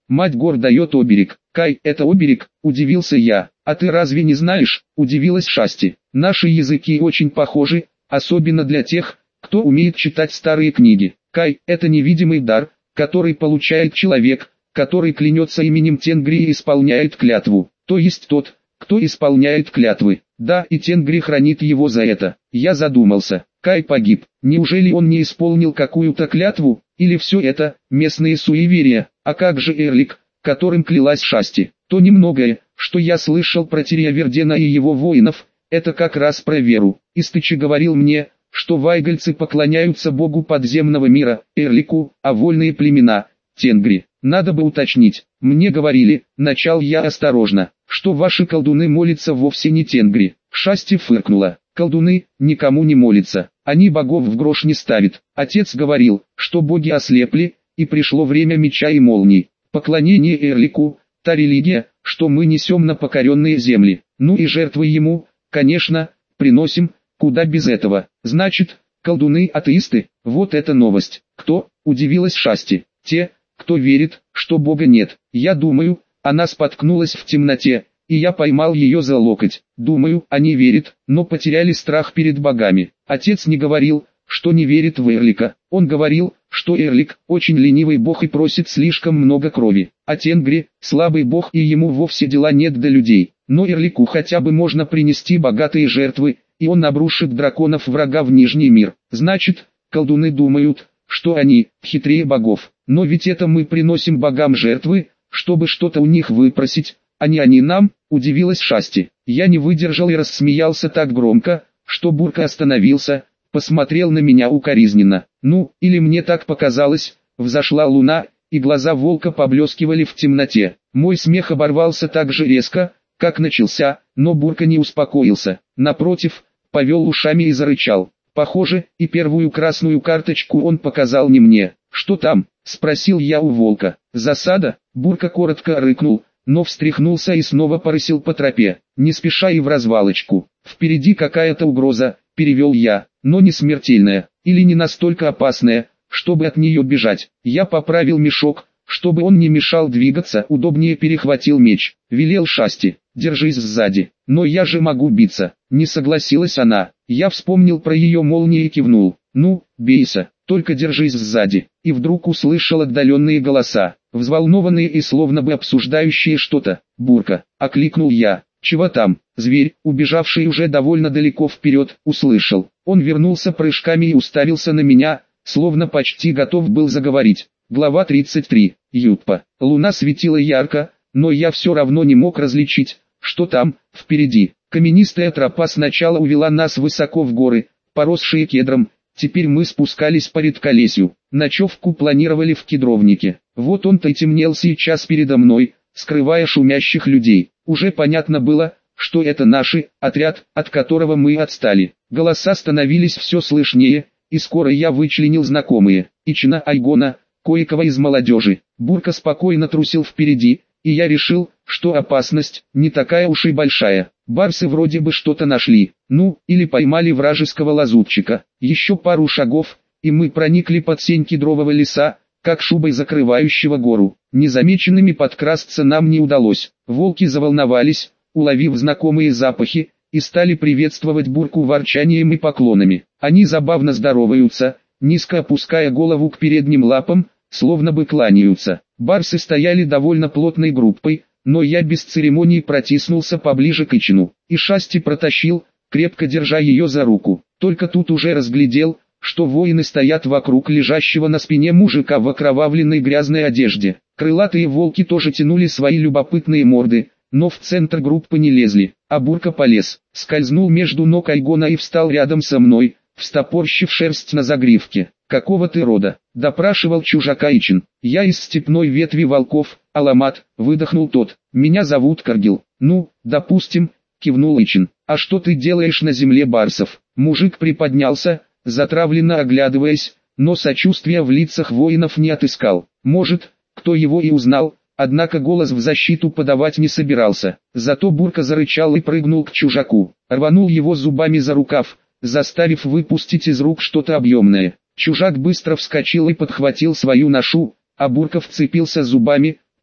Мать гор дает оберег. Кай, это оберег, удивился я. А ты разве не знаешь, удивилась Шасти. Наши языки очень похожи, особенно для тех, кто умеет читать старые книги. Кай, это невидимый дар, который получает человек, который клянется именем Тенгри и исполняет клятву. То есть тот, кто исполняет клятвы. Да, и Тенгри хранит его за это. Я задумался. Кай погиб. Неужели он не исполнил какую-то клятву? Или все это местные суеверия? А как же Эрлик, которым клялась Шасти? То немногое, что я слышал про Тириавердена и его воинов, это как раз про веру. Истычи говорил мне, что вайгальцы поклоняются богу подземного мира, Эрлику, а вольные племена – Тенгри. Надо бы уточнить. Мне говорили, начал я осторожно, что ваши колдуны молятся вовсе не Тенгри. Шасти фыркнула. Колдуны никому не молятся, они богов в грош не ставят. Отец говорил, что боги ослепли, и пришло время меча и молний. Поклонение Эрлику – та религия, что мы несем на покоренные земли. Ну и жертвы ему, конечно, приносим, куда без этого. Значит, колдуны атеисты, вот это новость. Кто? Удивилась Шасти. Те, кто верит, что Бога нет. Я думаю, она споткнулась в темноте, и я поймал ее за локоть. Думаю, они верят, но потеряли страх перед богами. Отец не говорил, что не верит в Эрлика. Он говорил, что Эрлик очень ленивый бог и просит слишком много крови. А Тенгри слабый бог и ему вовсе дела нет до людей. Но Эрлику хотя бы можно принести богатые жертвы, и он обрушит драконов врага в Нижний мир. Значит, колдуны думают, что они хитрее богов. Но ведь это мы приносим богам жертвы, чтобы что-то у них выпросить, а не они нам, удивилась Шасти. Я не выдержал и рассмеялся так громко, что Бурка остановился, посмотрел на меня укоризненно. Ну, или мне так показалось, взошла луна, и глаза волка поблескивали в темноте. Мой смех оборвался так же резко, как начался, но Бурка не успокоился. Напротив, повел ушами и зарычал. Похоже, и первую красную карточку он показал не мне. «Что там?» – спросил я у волка. «Засада?» – Бурка коротко рыкнул, но встряхнулся и снова порысил по тропе. «Не спеша и в развалочку. Впереди какая-то угроза», – перевел я, – «но не смертельная, или не настолько опасная, чтобы от нее бежать». Я поправил мешок, чтобы он не мешал двигаться, удобнее перехватил меч. Велел Шасти: «Держись сзади». «Но я же могу биться», – не согласилась она. Я вспомнил про ее молнии и кивнул. «Ну, бейся, только держись сзади». И вдруг услышал отдаленные голоса, взволнованные и словно бы обсуждающие что-то. «Бурка», – окликнул я. «Чего там?» Зверь, убежавший уже довольно далеко вперед, услышал. Он вернулся прыжками и уставился на меня, словно почти готов был заговорить. Глава 33. Ютпа. Луна светила ярко, но я все равно не мог различить, что там, впереди. Каменистая тропа сначала увела нас высоко в горы, поросшие кедром. Теперь мы спускались по редколесью. Ночевку планировали в кедровнике. Вот он-то и темнел сейчас передо мной, скрывая шумящих людей. Уже понятно было, что это наши, отряд, от которого мы отстали. Голоса становились все слышнее, и скоро я вычленил знакомые. Ичина, Айгона, кое-кого из молодежи. Бурка спокойно трусил впереди, и я решил, что опасность не такая уж и большая. Барсы вроде бы что-то нашли, ну, или поймали вражеского лазутчика. Еще пару шагов, и мы проникли под сень кедрового леса, как шубой закрывающего гору. Незамеченными подкрасться нам не удалось. Волки заволновались, уловив знакомые запахи, и стали приветствовать Бурку ворчанием и поклонами. Они забавно здороваются, низко опуская голову к передним лапам, словно бы кланяются. Барсы стояли довольно плотной группой, но я без церемоний протиснулся поближе к Ичину, и Шасти протащил, крепко держа ее за руку. Только тут уже разглядел, что воины стоят вокруг лежащего на спине мужика в окровавленной грязной одежде. Крылатые волки тоже тянули свои любопытные морды, но в центр группы не лезли, а Бурка полез, скользнул между ног Айгона и встал рядом со мной, встопорщив шерсть на загривке. «Какого ты рода?» – допрашивал чужака Ичин. «Я из степной ветви волков, Аламат», – выдохнул тот. «Меня зовут Каргил». «Ну, допустим», – кивнул Ичин. «А что ты делаешь на земле барсов?» Мужик приподнялся, затравленно оглядываясь, но сочувствия в лицах воинов не отыскал. Может, кто его и узнал, однако голос в защиту подавать не собирался. Зато Бурка зарычал и прыгнул к чужаку, рванул его зубами за рукав, заставив выпустить из рук что-то объемное. Чужак быстро вскочил и подхватил свою ношу, а Бурка вцепился зубами,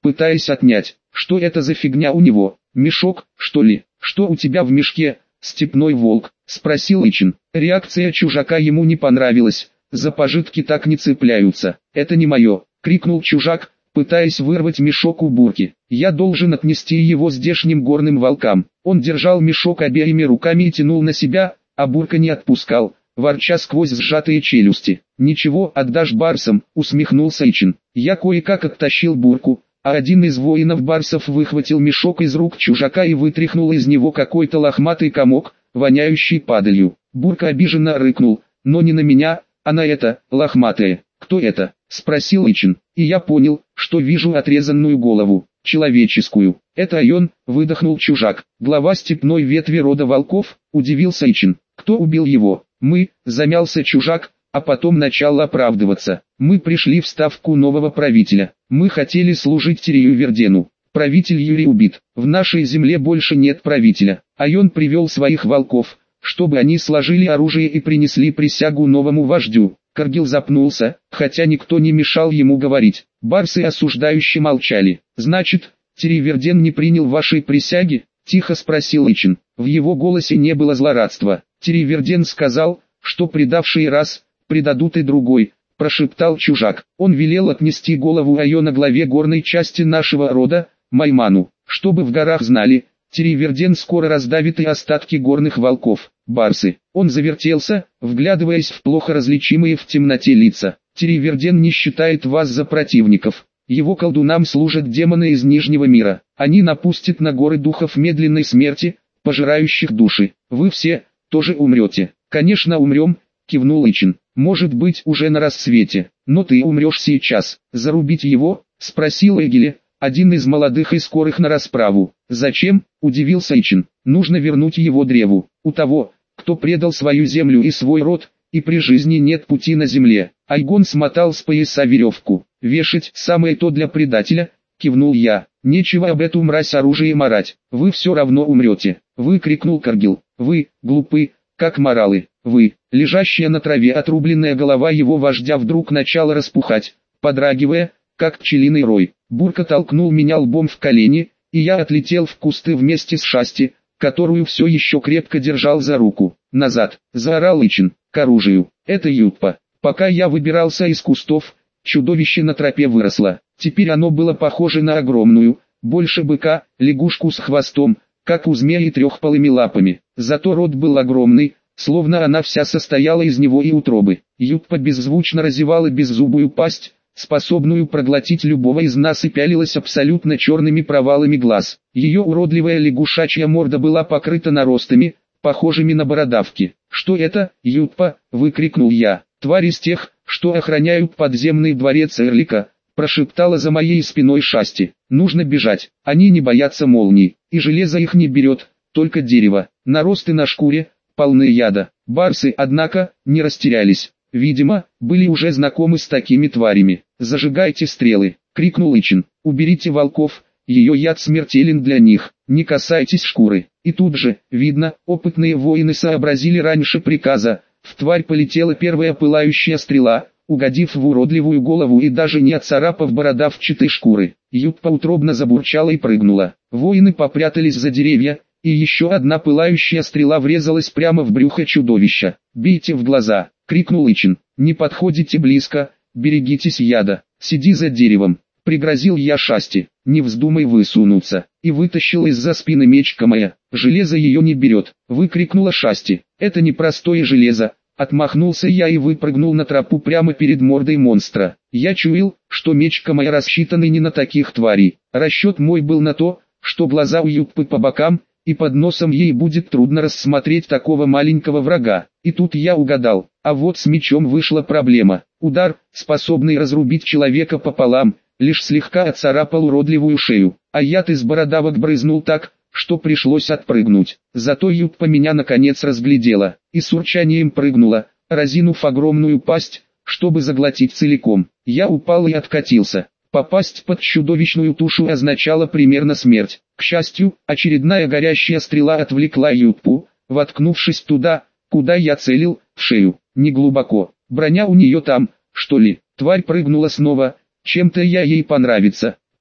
пытаясь отнять. Что это за фигня у него? Мешок, что ли? Что у тебя в мешке, степной волк? Спросил Ичин. Реакция чужака ему не понравилась. За пожитки так не цепляются. Это не мое, крикнул чужак, пытаясь вырвать мешок у Бурки. Я должен отнести его здешним горным волкам. Он держал мешок обеими руками и тянул на себя, а Бурка не отпускал, ворча сквозь сжатые челюсти. «Ничего, отдашь барсам», усмехнулся Ичин. Я кое-как оттащил Бурку, а один из воинов-барсов выхватил мешок из рук чужака и вытряхнул из него какой-то лохматый комок, воняющий падалью. Бурка обиженно рыкнул, но не на меня, а на это, лохматое. «Кто это?» — спросил Ичин, и я понял, что вижу отрезанную голову, человеческую. «Это Айон», — выдохнул чужак, глава степной ветви рода волков, удивился Ичин. «Кто убил его?» «Мы», — замялся чужак, а потом начал оправдываться. «Мы пришли в ставку нового правителя. Мы хотели служить Тирию Вердену. Правитель Юрий убит. В нашей земле больше нет правителя». Айон привел своих волков, чтобы они сложили оружие и принесли присягу новому вождю. Каргил запнулся, хотя никто не мешал ему говорить. Барсы осуждающе молчали. «Значит, Тирий Верден не принял вашей присяги?» — тихо спросил Ичин. В его голосе не было злорадства. «Тирий Верден сказал, что предавшие раз, предадут и другой», — прошептал чужак. «Он велел отнести голову Айона главе горной части нашего рода, Майману, чтобы в горах знали, Тирий Верден скоро раздавит и остатки горных волков, барсы». Он завертелся, вглядываясь в плохо различимые в темноте лица. «Тирий Верден не считает вас за противников. Его колдунам служат демоны из Нижнего мира. Они напустят на горы духов медленной смерти, пожирающих души. Вы все тоже умрете». «Конечно умрем», — кивнул Ичин. «Может быть уже на рассвете, но ты умрешь сейчас». «Зарубить его?» — спросил Эгеле, один из молодых и скорых на расправу. «Зачем?» — удивился Ичин. «Нужно вернуть его древу. У того, кто предал свою землю и свой род, и при жизни нет пути на земле». Айгон смотал с пояса веревку. «Вешать самое то для предателя», — кивнул я. «Нечего об эту мразь оружие марать. Вы все равно умрете», — выкрикнул Каргил. «Вы, глупы, как моралы, вы». Лежащая на траве отрубленная голова его вождя вдруг начала распухать, подрагивая, как пчелиный рой. Бурка толкнул меня лбом в колени, и я отлетел в кусты вместе с Шасти, которую все еще крепко держал за руку. «Назад!» — заорал Ичин, к оружию. «Это Ютпа». Пока я выбирался из кустов, чудовище на тропе выросло. Теперь оно было похоже на огромную, больше быка, лягушку с хвостом, как у змеи и трехпалыми лапами. Зато рот был огромный, словно она вся состояла из него и утробы. Ютпа беззвучно разевала беззубую пасть, способную проглотить любого из нас, и пялилась абсолютно черными провалами глаз. Ее уродливая лягушачья морда была покрыта наростами, похожими на бородавки. «Что это, Ютпа?» — выкрикнул я. «Тварь из тех, что охраняют подземный дворец Эрлика», — прошептала за моей спиной Шасти. «Нужно бежать, они не боятся молний, и железо их не берет, только дерево. Наросты на шкуре, полны яда». Барсы, однако, не растерялись. Видимо, были уже знакомы с такими тварями. «Зажигайте стрелы!» — крикнул Ичин. «Уберите волков, ее яд смертелен для них, не касайтесь шкуры». И тут же, видно, опытные воины сообразили раньше приказа. В тварь полетела первая пылающая стрела, угодив в уродливую голову и даже не отцарапав бородавчатой шкуры. Ютпа утробно забурчала и прыгнула. Воины попрятались за деревья, и еще одна пылающая стрела врезалась прямо в брюхо чудовища. «Бейте в глаза!» — крикнул Ичин. «Не подходите близко, берегитесь яда, сиди за деревом», — пригрозил я Шасти. «Не вздумай высунуться», и вытащил из-за спины меч Камая. «Железо ее не берет», — выкрикнула Шасти. «Это не простое железо», — отмахнулся я и выпрыгнул на тропу прямо перед мордой монстра. Я чуял, что меч Камая рассчитан не на таких тварей. Расчет мой был на то, что глаза у Ютпы по бокам, и под носом ей будет трудно рассмотреть такого маленького врага. И тут я угадал. А вот с мечом вышла проблема. Удар, способный разрубить человека пополам, лишь слегка отцарапал уродливую шею, а яд из бородавок брызнул так, что пришлось отпрыгнуть. Зато Ютпа меня наконец разглядела, и с урчанием прыгнула, разинув огромную пасть, чтобы заглотить целиком. Я упал и откатился. Попасть под чудовищную тушу означало примерно смерть. К счастью, очередная горящая стрела отвлекла Ютпу, воткнувшись туда, куда я целил, в шею. Не глубоко. Броня у нее там, что ли? Тварь прыгнула снова. Чем-то я ей понравится,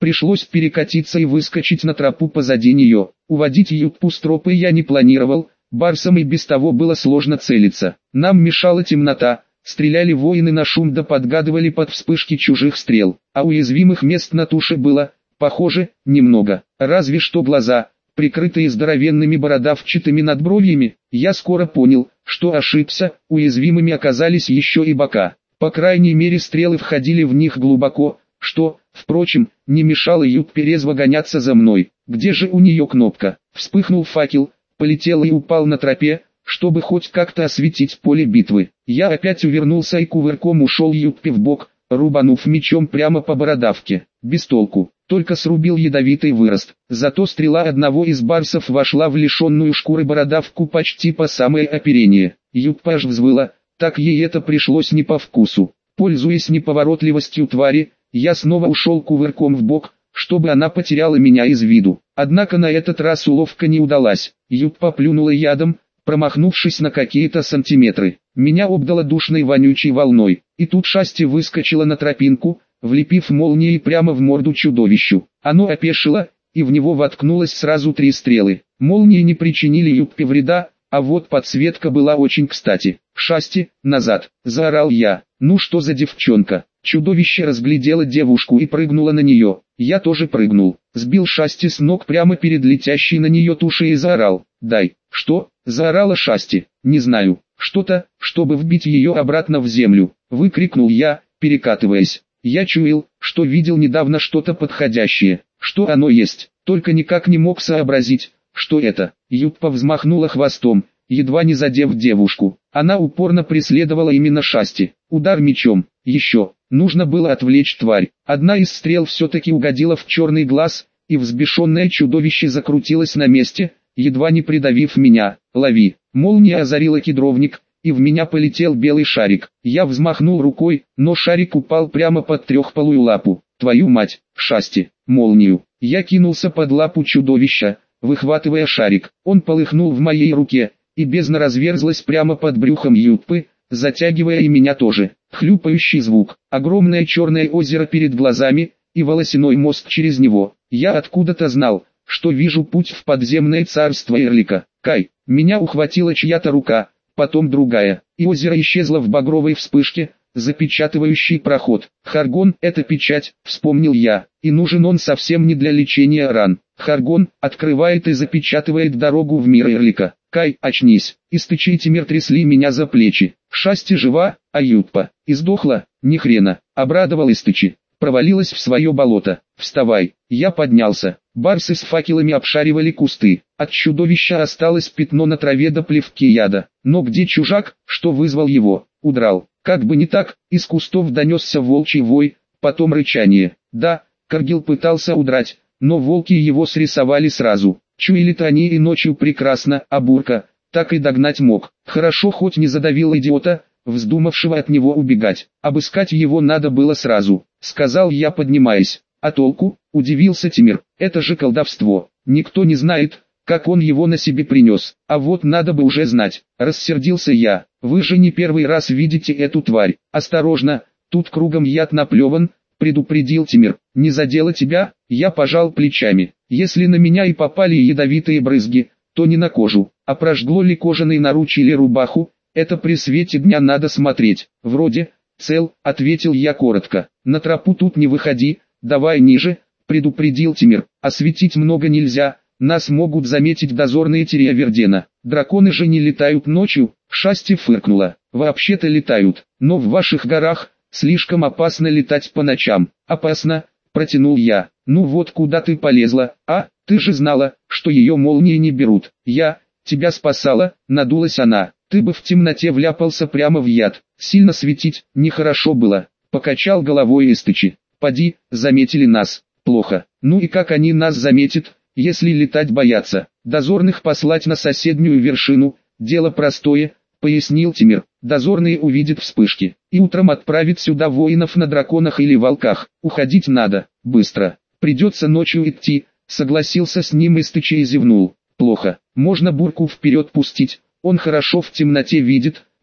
Пришлось перекатиться и выскочить на тропу позади нее. Уводить Ютпу с тропы я не планировал, барсам и без того было сложно целиться. Нам мешала темнота, стреляли воины на шум да подгадывали под вспышки чужих стрел, а уязвимых мест на туше было, похоже, немного. Разве что глаза, прикрытые здоровенными бородавчатыми надбровьями. Я скоро понял, что ошибся, уязвимыми оказались еще и бока. По крайней мере стрелы входили в них глубоко, что, впрочем, не мешало Ютпе резво гоняться за мной. Где же у нее кнопка? Вспыхнул факел, полетел и упал на тропе, чтобы хоть как-то осветить поле битвы. Я опять увернулся и кувырком ушел Ютпе в бок, рубанув мечом прямо по бородавке. Без толку, только срубил ядовитый вырост. Зато стрела одного из барсов вошла в лишенную шкуры бородавку почти по самое оперение. Ютпа аж взвыла, так ей это пришлось не по вкусу. Пользуясь неповоротливостью твари, я снова ушел кувырком в бок, чтобы она потеряла меня из виду. Однако на этот раз уловка не удалась. Ютпа плюнула ядом, промахнувшись на какие-то сантиметры. Меня обдало душной вонючей волной, и тут Шасти выскочила на тропинку, влепив молнией прямо в морду чудовищу. Оно опешило, и в него воткнулось сразу 3 стрелы. Молнии не причинили Ютпе вреда, а вот подсветка была очень кстати. «Шасти, назад!» – заорал я. «Ну что за девчонка?» Чудовище разглядело девушку и прыгнуло на нее. Я тоже прыгнул, сбил Шасти с ног прямо перед летящей на нее тушей и заорал. «Дай!» «Что?» – заорала Шасти. «Не знаю, что-то, чтобы вбить ее обратно в землю!» – выкрикнул я, перекатываясь. Я чуял, что видел недавно что-то подходящее. Что оно есть, только никак не мог сообразить, что это. Ютпа взмахнула хвостом, едва не задев девушку. Она упорно преследовала именно Шасти. Удар мечом. Еще. Нужно было отвлечь тварь. Одна из стрел все-таки угодила в черный глаз, и взбешенное чудовище закрутилось на месте, едва не придавив меня. «Лови!» Молния озарила кедровник, и в меня полетел белый шарик. Я взмахнул рукой, но шарик упал прямо под трехпалую лапу. «Твою мать, Шасти!» Молнию. Я кинулся под лапу чудовища, выхватывая шарик. Он полыхнул в моей руке, и бездна разверзлась прямо под брюхом Ютпы, затягивая и меня тоже. Хлюпающий звук, огромное черное озеро перед глазами, и волосяной мост через него. Я откуда-то знал, что вижу путь в подземное царство Эрлика. Кай, меня ухватила чья-то рука, потом другая, и озеро исчезло в багровой вспышке, запечатывающий проход. Харгон – это печать, вспомнил я, и нужен он совсем не для лечения ран. Харгон открывает и запечатывает дорогу в мир Эрлика. Кай, очнись. Истычи и Тимир трясли меня за плечи. Шасти жива, а Ютпа издохла, ни хрена. Обрадовал Истычи. Провалилась в свое болото. Вставай. Я поднялся. Барсы с факелами обшаривали кусты. От чудовища осталось пятно на траве до плевки яда. Но где чужак, что вызвал его? Удрал. Как бы не так, из кустов донесся волчий вой, потом рычание. Да, Каргил пытался удрать, но волки его срисовали сразу. Чуяли-то они и ночью прекрасно, а Бурка так и догнать мог. Хорошо хоть не задавил идиота, вздумавшего от него убегать. Обыскать его надо было сразу, сказал я, поднимаясь. А толку? Удивился Тимир. Это же колдовство. Никто не знает, как он его на себе принес. А вот надо бы уже знать. Рассердился я. Вы же не первый раз видите эту тварь. Осторожно, тут кругом яд наплеван, предупредил Тимир. Не задело тебя? Я пожал плечами. Если на меня и попали ядовитые брызги, то не на кожу. А прожгло ли кожаный наруч или рубаху, это при свете дня надо смотреть. Вроде цел, ответил я коротко. На тропу тут не выходи, давай ниже, предупредил Тимир. Осветить много нельзя, нас могут заметить дозорные Тириавердена. Драконы же не летают ночью. Шасти фыркнула. Вообще-то летают, но в ваших горах слишком опасно летать по ночам. Опасно, протянул я. Ну вот куда ты полезла, а? Ты же знала, что ее молнии не берут. Я тебя спасала, надулась она. Ты бы в темноте вляпался прямо в яд. Сильно светить нехорошо было. Покачал головой Истычи. Поди, заметили нас. Плохо. Ну и как они нас заметят, если летать боятся? Дозорных послать на соседнюю вершину, дело простое, пояснил Тимир. Дозорные увидят вспышки, и утром отправят сюда воинов на драконах или волках. Уходить надо, быстро. Придется ночью идти, согласился с ним Истычи и зевнул. Плохо, можно Бурку вперед пустить, он хорошо в темноте видит,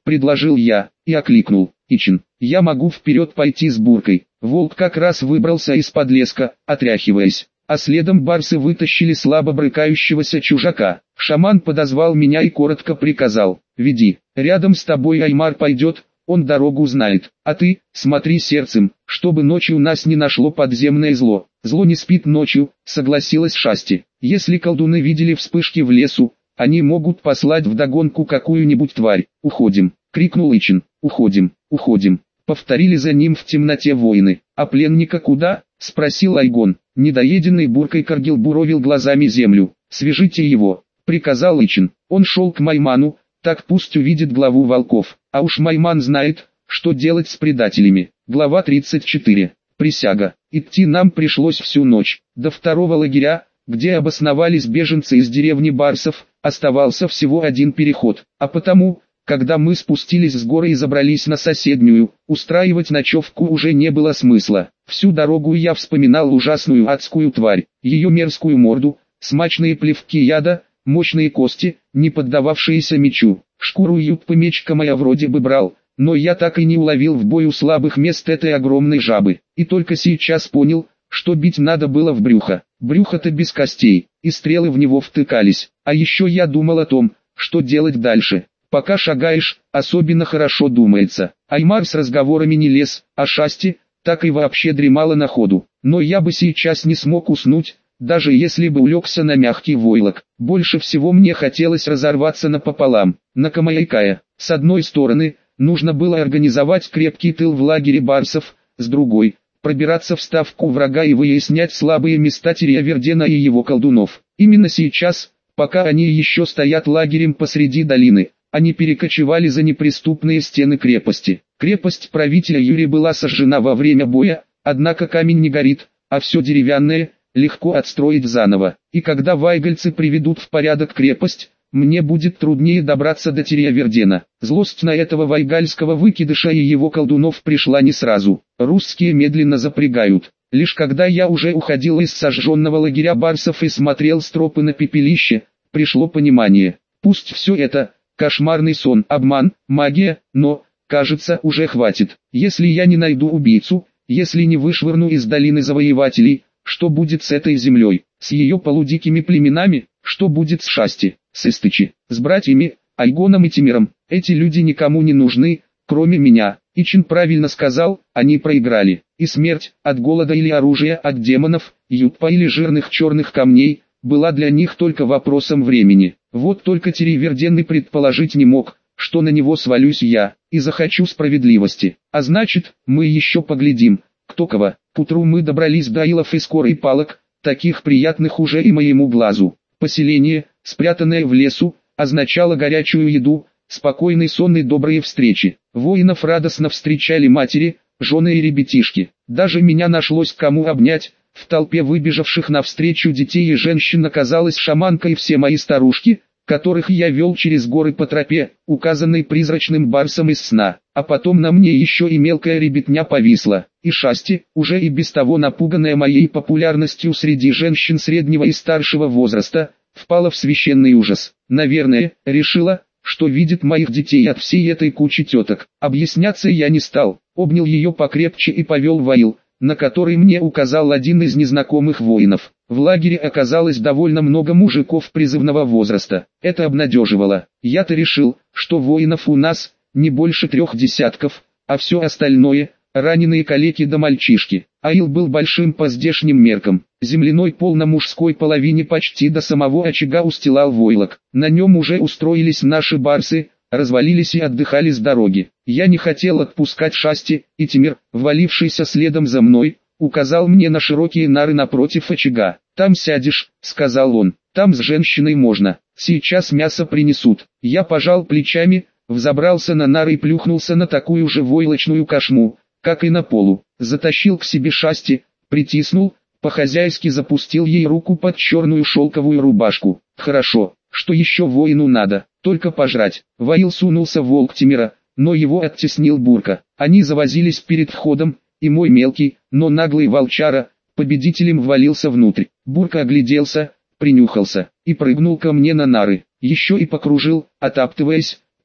предложил я, и окликнул: Ичин, я могу вперед пойти с Буркой. Волк как раз выбрался из-под леска, отряхиваясь, а следом барсы вытащили слабо брыкающегося чужака. Шаман подозвал меня и коротко приказал: веди, рядом с тобой Аймар пойдет, он дорогу знает, а ты, смотри сердцем, чтобы ночью нас не нашло подземное зло. Зло не спит ночью, согласилась Шасти. Если колдуны видели вспышки в лесу, они могут послать вдогонку какую-нибудь тварь. Уходим, крикнул Ичин. Уходим, уходим. Повторили за ним в темноте воины. А пленника куда? Спросил Айгон. Недоеденный Буркой Каргил буровил глазами землю. Свяжите его, приказал Ичин. Он шел к Майману, так пусть увидит главу волков. А уж Майман знает, что делать с предателями. Глава 34. Присяга. Идти нам пришлось всю ночь. До второго лагеря, где обосновались беженцы из деревни Барсов, оставался всего один переход. А потому, когда мы спустились с горы и забрались на соседнюю, устраивать ночевку уже не было смысла. Всю дорогу я вспоминал ужасную адскую тварь, ее мерзкую морду, смачные плевки яда, мощные кости, не поддававшиеся мечу. Шкуру юбпы мечка моя вроде бы брал, но я так и не уловил в бою слабых мест этой огромной жабы. И только сейчас понял, что бить надо было в брюхо. Брюхо-то без костей, и стрелы в него втыкались. А еще я думал о том, что делать дальше. Пока шагаешь, особенно хорошо думается. Аймар с разговорами не лез, а Шасти так и вообще дремала на ходу. Но я бы сейчас не смог уснуть, даже если бы улегся на мягкий войлок. Больше всего мне хотелось разорваться напополам, на Камаяйкая. С одной стороны, нужно было организовать крепкий тыл в лагере барсов, с другой – пробираться в ставку врага и выяснять слабые места Тирьявердена и его колдунов. Именно сейчас, пока они еще стоят лагерем посреди долины, они перекочевали за неприступные стены крепости. Крепость правителя Юрия была сожжена во время боя, однако камень не горит, а все деревянное – легко отстроить заново. И когда вайгальцы приведут в порядок крепость, мне будет труднее добраться до Тирьявердена. Злость на этого вайгальского выкидыша и его колдунов пришла не сразу. Русские медленно запрягают. Лишь когда я уже уходил из сожженного лагеря барсов и смотрел с тропы на пепелище, пришло понимание. Пусть все это – кошмарный сон, обман, магия, но, кажется, уже хватит. Если я не найду убийцу, если не вышвырну из долины завоевателей, что будет с этой землей, с ее полудикими племенами, что будет с Шасти, с Истычи, с братьями, Айгоном и Тимиром? Эти люди никому не нужны, кроме меня. Ичин правильно сказал, они проиграли. И смерть, от голода или оружия, от демонов, юппа или жирных черных камней, была для них только вопросом времени. Вот только Тирьяверден и предположить не мог, что на него свалюсь я, и захочу справедливости. А значит, мы еще поглядим, кто кого. К утру мы добрались до илов и скор и палок, таких приятных уже и моему глазу. Поселение, спрятанное в лесу, означало горячую еду, спокойный сон и добрые встречи. Воинов радостно встречали матери, жены и ребятишки. Даже меня нашлось кому обнять. В толпе выбежавших навстречу детей и женщин оказалась шаманка и все мои старушки, которых я вел через горы по тропе, указанной призрачным барсом из сна. А потом на мне еще и мелкая ребятня повисла. И Шасти, уже и без того напуганная моей популярностью среди женщин среднего и старшего возраста, впала в священный ужас. Наверное, решила, что видит моих детей от всей этой кучи теток. Объясняться я не стал, обнял ее покрепче и повел в аил, на который мне указал один из незнакомых воинов. В лагере оказалось довольно много мужиков призывного возраста. Это обнадеживало. Я-то решил, что воинов у нас не больше 3 десятков, а все остальное – раненые калеки да мальчишки. Аил был большим по здешним меркам. Земляной пол на мужской половине почти до самого очага устилал войлок. На нем уже устроились наши барсы, развалились и отдыхали с дороги. Я не хотел отпускать Шасти, и Тимир, валившийся следом за мной, указал мне на широкие нары напротив очага. «Там сядешь», — сказал он, — «там с женщиной можно, сейчас мясо принесут». Я пожал плечами, взобрался на нары и плюхнулся на такую же войлочную кошму, как и на полу. Затащил к себе Шасти, притиснул, по-хозяйски запустил ей руку под черную шелковую рубашку. «Хорошо, что еще воину надо, только пожрать». В аил сунулся волк Тимира, но его оттеснил Бурка. Они завозились перед входом, и мой мелкий, но наглый волчара, победителем ввалился внутрь. Бурка огляделся, принюхался, и прыгнул ко мне на нары. Еще и покружил, отаптываясь,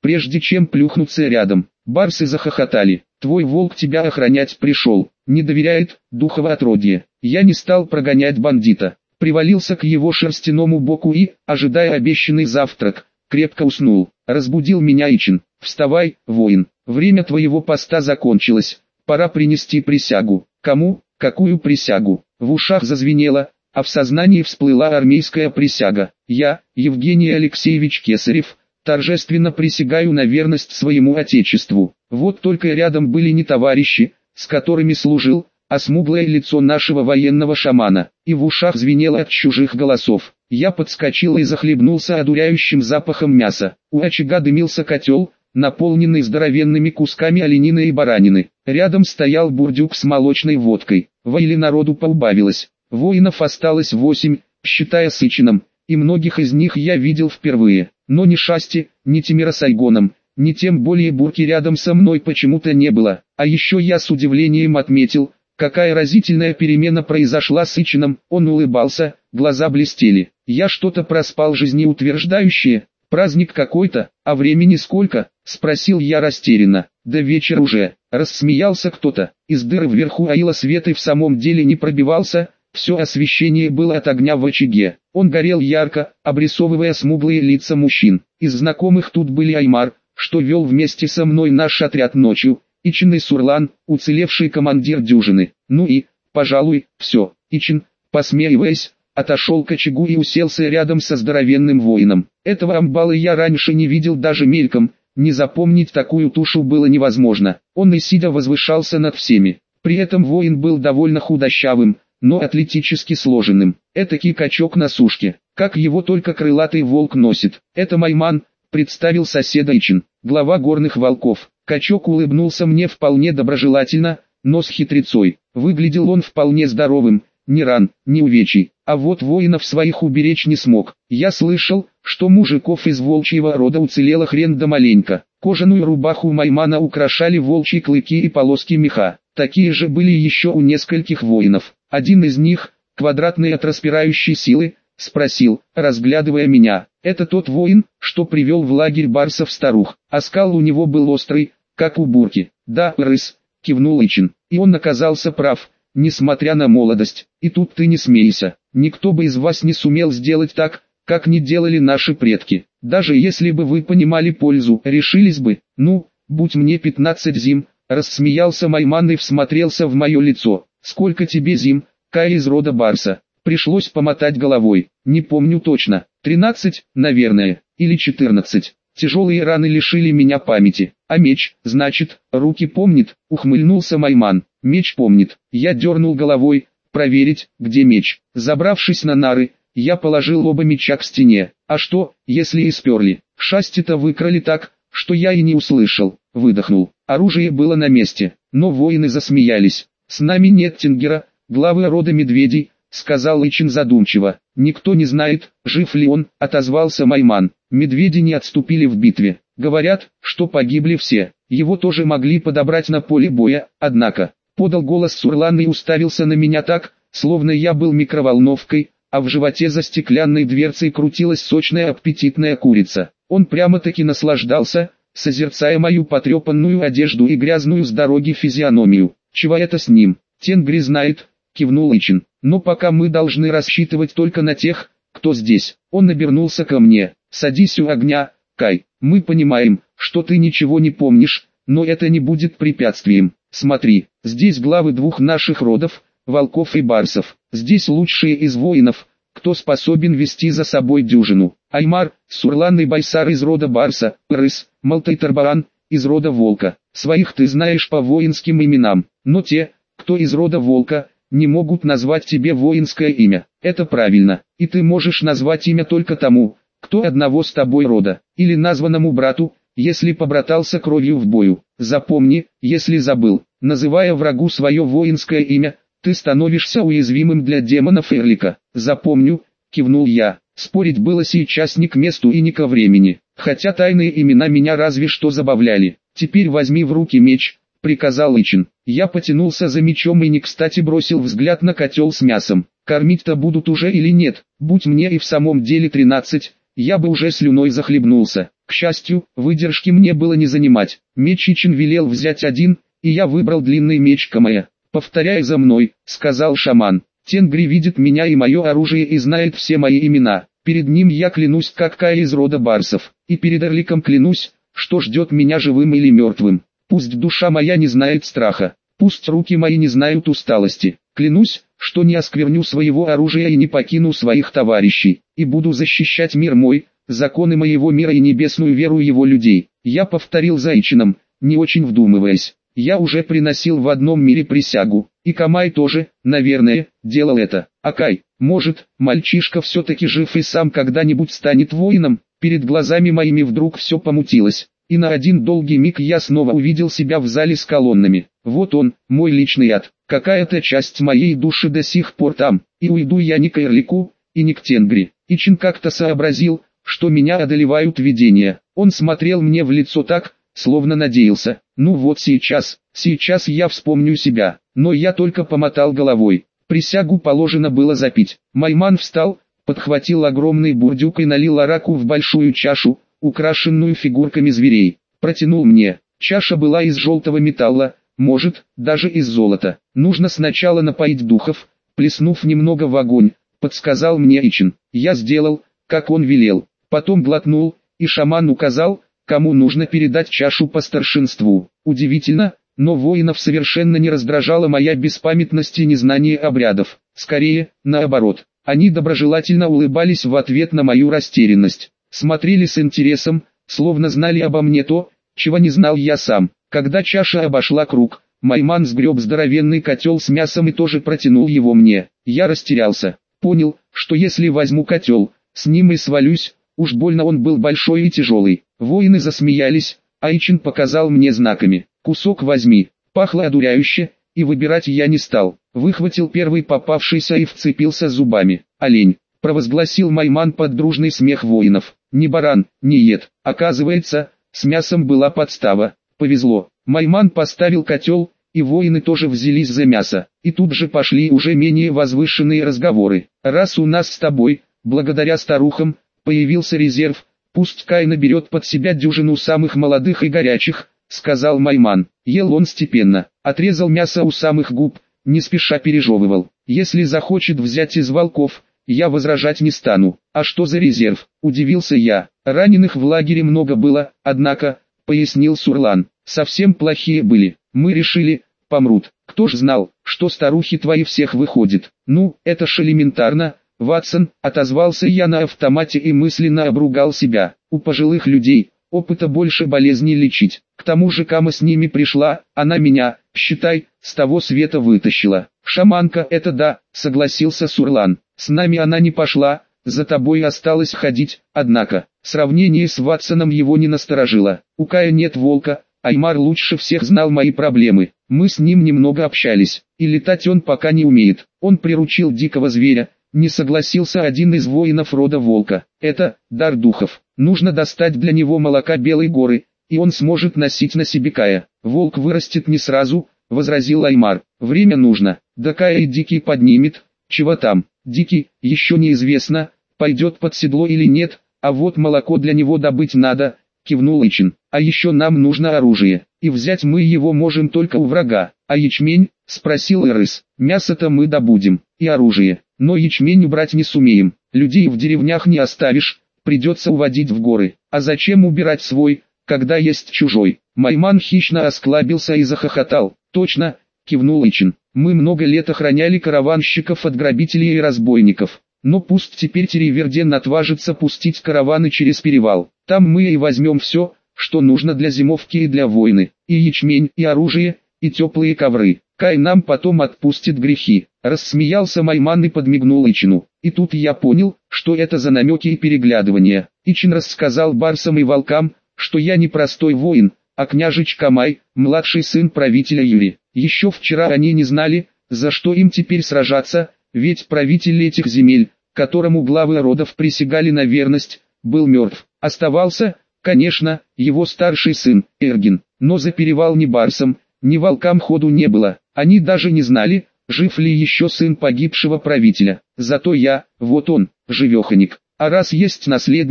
прежде чем плюхнуться рядом. Барсы захохотали. Твой волк тебя охранять пришел. Не доверяет, духово отродье. Я не стал прогонять бандита. Привалился к его шерстяному боку и, ожидая обещанный завтрак, крепко уснул. Разбудил меня Ичин. Вставай, воин. Время твоего поста закончилось. Пора принести присягу. Кому? Какую присягу? В ушах зазвенело, а в сознании всплыла армейская присяга. Я, Евгений Алексеевич Кесарев, торжественно присягаю на верность своему отечеству. Вот только рядом были не товарищи, с которыми служил, а смуглое лицо нашего военного шамана, и в ушах звенело от чужих голосов. Я подскочил и захлебнулся одуряющим запахом мяса. У очага дымился котел, наполненный здоровенными кусками оленины и баранины. Рядом стоял бурдюк с молочной водкой. Войли народу поубавилось. Воинов осталось 8, считая с Ичином, и многих из них я видел впервые. Но ни Шасти, ни Тимира с Айгоном, ни тем более Бурки рядом со мной почему-то не было. А еще я с удивлением отметил, какая разительная перемена произошла с Ичином. Он улыбался, глаза блестели. Я что-то проспал жизнеутверждающее. Праздник какой-то, а времени сколько? Спросил я растерянно. Да вечер уже. Рассмеялся кто-то. Из дыры вверху аила свет и в самом деле не пробивался. Все освещение было от огня в очаге. Он горел ярко, обрисовывая смуглые лица мужчин. Из знакомых тут были Аймар, что вел вместе со мной наш отряд ночью, Ичин и Сурлан, уцелевший командир дюжины. Ну и, пожалуй, все. Ичин, посмеиваясь, отошел к очагу и уселся рядом со здоровенным воином. Этого амбала я раньше не видел даже мельком, не запомнить такую тушу было невозможно. Он и сидя возвышался над всеми. При этом воин был довольно худощавым, но атлетически сложенным. Этакий качок на сушке, как его только крылатый волк носит. Это Майман, представил соседа Ичин, глава горных волков. Качок улыбнулся мне вполне доброжелательно, но с хитрецой. Выглядел он вполне здоровым, ни ран, ни увечий, а вот воинов своих уберечь не смог. Я слышал, что мужиков из волчьего рода уцелело хрен да маленько. Кожаную рубаху Маймана украшали волчьи клыки и полоски меха. Такие же были еще у нескольких воинов. Один из них, квадратный от распирающей силы, спросил, разглядывая меня: «Это тот воин, что привел в лагерь барсов старух?» Оскал у него был острый, как у Бурки. «Да, рыс», кивнул Ичин, и он оказался прав, несмотря на молодость. И тут ты не смейся, никто бы из вас не сумел сделать так, как не делали наши предки. Даже если бы вы понимали пользу, решились бы. Ну, будь мне 15 зим, рассмеялся Майман и всмотрелся в мое лицо. Сколько тебе зим, Кай из рода барса? Пришлось помотать головой. Не помню точно. 13, наверное, или 14. Тяжелые раны лишили меня памяти. А меч, значит, руки помнит, ухмыльнулся Майман. Меч помнит. Я дернул головой, проверить, где меч. Забравшись на нары, я положил оба меча к стене. А что, если и сперли? Шасти-то выкрали так, что я и не услышал. Выдохнул. Оружие было на месте, но воины засмеялись. «С нами нет Тингера, главы рода медведей», — сказал Ичин задумчиво. «Никто не знает, жив ли он», — отозвался Майман. «Медведи не отступили в битве. Говорят, что погибли все. Его тоже могли подобрать на поле боя, однако». Подал голос Сурлан и уставился на меня так, словно я был микроволновкой, а в животе за стеклянной дверцей крутилась сочная аппетитная курица. Он прямо-таки наслаждался, созерцая мою потрепанную одежду и грязную с дороги физиономию. «Чего это с ним? Тенгри знает», — кивнул Ичин. «Но пока мы должны рассчитывать только на тех, кто здесь». Он обернулся ко мне. «Садись у огня, Кай. Мы понимаем, что ты ничего не помнишь, но это не будет препятствием. Смотри, здесь главы двух наших родов, волков и барсов. Здесь лучшие из воинов, кто способен вести за собой дюжину. Аймар, Сурлан и Байсар из рода барса, Рыс, Малтайтарбаран, из рода волка. Своих ты знаешь по воинским именам, но те, кто из рода волка, не могут назвать тебе воинское имя. Это правильно, и ты можешь назвать имя только тому, кто одного с тобой рода, или названному брату, если побратался кровью в бою. Запомни, если забыл, называя врагу свое воинское имя, ты становишься уязвимым для демонов Эрлика. Запомню, кивнул я. Спорить было сейчас ни к месту и ни ко времени, хотя тайные имена меня разве что забавляли. Теперь возьми в руки меч, приказал Ичин. Я потянулся за мечом и не кстати бросил взгляд на котел с мясом. Кормить-то будут уже или нет? Будь мне и в самом деле 13, я бы уже слюной захлебнулся. К счастью, выдержки мне было не занимать. Меч Ичин велел взять один, и я выбрал длинный меч Камая. «Повторяй за мной», — сказал шаман. «Тенгри видит меня и мое оружие и знает все мои имена. Перед ним я клянусь, как Кая из рода барсов, и перед Орликом клянусь, что ждет меня живым или мертвым. Пусть душа моя не знает страха, пусть руки мои не знают усталости. Клянусь, что не оскверню своего оружия и не покину своих товарищей, и буду защищать мир мой, законы моего мира и небесную веру его людей». Я повторил за Ичином, не очень вдумываясь. Я уже приносил в одном мире присягу, и Камай тоже, наверное, делал это. А Кай, может, мальчишка все-таки жив и сам когда-нибудь станет воином? Перед глазами моими вдруг все помутилось, и на один долгий миг я снова увидел себя в зале с колоннами. Вот он, мой личный ад. Какая-то часть моей души до сих пор там, и уйду я не к Эрлику, и не к Тенгри. Ичин как-то сообразил, что меня одолевают видения. Он смотрел мне в лицо так, словно надеялся: ну вот сейчас я вспомню себя. Но я только помотал головой. Присягу положено было запить. Майман встал, подхватил огромный бурдюк и налил араку в большую чашу, украшенную фигурками зверей. Протянул мне. Чаша была из желтого металла, может, даже из золота. Нужно сначала напоить духов, плеснув немного в огонь, подсказал мне Ичин. Я сделал, как он велел. Потом глотнул, и шаман указал, кому нужно передать чашу по старшинству. Удивительно, но воинов совершенно не раздражала моя беспамятность и незнание обрядов. Скорее, наоборот. Они доброжелательно улыбались в ответ на мою растерянность. Смотрели с интересом, словно знали обо мне то, чего не знал я сам. Когда чаша обошла круг, Майман сгреб здоровенный котел с мясом и тоже протянул его мне. Я растерялся. Понял, что если возьму котел, с ним и свалюсь, уж больно он был большой и тяжелый. Воины засмеялись, а Ичин показал мне знаками: «Кусок возьми». Пахло одуряюще, и выбирать я не стал. Выхватил первый попавшийся и вцепился зубами. «Олень», — провозгласил Майман под дружный смех воинов. «Не баран, не ед». Оказывается, с мясом была подстава. Повезло. Майман поставил котел, и воины тоже взялись за мясо. И тут же пошли уже менее возвышенные разговоры. «Раз у нас с тобой, благодаря старухам, появился резерв, пусть Кай наберет под себя дюжину самых молодых и горячих», — сказал Майман. Ел он степенно, отрезал мясо у самых губ, не спеша пережевывал. «Если захочет взять из волков, я возражать не стану». «А что за резерв?» — удивился я. «Раненых в лагере много было, однако», — пояснил Сурлан, — «совсем плохие были. Мы решили, помрут. Кто ж знал, что старухи твои всех выходят?» «Ну, это ж элементарно, Ватсон», — отозвался я на автомате и мысленно обругал себя. «У пожилых людей опыта больше болезней лечить. К тому же Кама с ними пришла, она меня, считай, с того света вытащила». «Шаманка, это да», — согласился Сурлан. «С нами она не пошла, за тобой осталось ходить». Однако, сравнение с Ватсоном его не насторожило. У Кая нет волка, Аймар лучше всех знал мои проблемы. Мы с ним немного общались, и летать он пока не умеет. Он приручил дикого зверя, не согласился один из воинов рода волка. Это дар духов. Нужно достать для него молока Белой горы, и он сможет носить на себе Кая. Волк вырастет не сразу, возразил Аймар. Время нужно. Да Кая и Дикий поднимет. Чего там? Дикий, еще неизвестно, пойдет под седло или нет, а вот молоко для него добыть надо, кивнул Ичин. А еще нам нужно оружие, и взять мы его можем только у врага. А ячмень? Спросил Эрис. Мясо-то мы добудем, и оружие, но ячмень убрать не сумеем. Людей в деревнях не оставишь, придется уводить в горы. А зачем убирать свой, когда есть чужой? Майман хищно осклабился и захохотал. Точно, кивнул Ичин. Мы много лет охраняли караванщиков от грабителей и разбойников. Но пусть теперь Тереверден отважится пустить караваны через перевал. Там мы и возьмем все, что нужно для зимовки и для войны. И ячмень, и оружие, и теплые ковры. Кай нам потом отпустит грехи. Рассмеялся Майман и подмигнул Ичину. И тут я понял, что это за намеки и переглядывания. Ичин рассказал барсам и волкам, что я не простой воин, а княжич Камай, младший сын правителя Юри. Еще вчера они не знали, за что им теперь сражаться, ведь правитель этих земель, которому главы родов присягали на верность, был мертв. Оставался, конечно, его старший сын, Эргин, но за перевал ни барсам, ни волкам ходу не было. Они даже не знали, жив ли еще сын погибшего правителя. Зато я, вот он, живеханик. А раз есть наследник,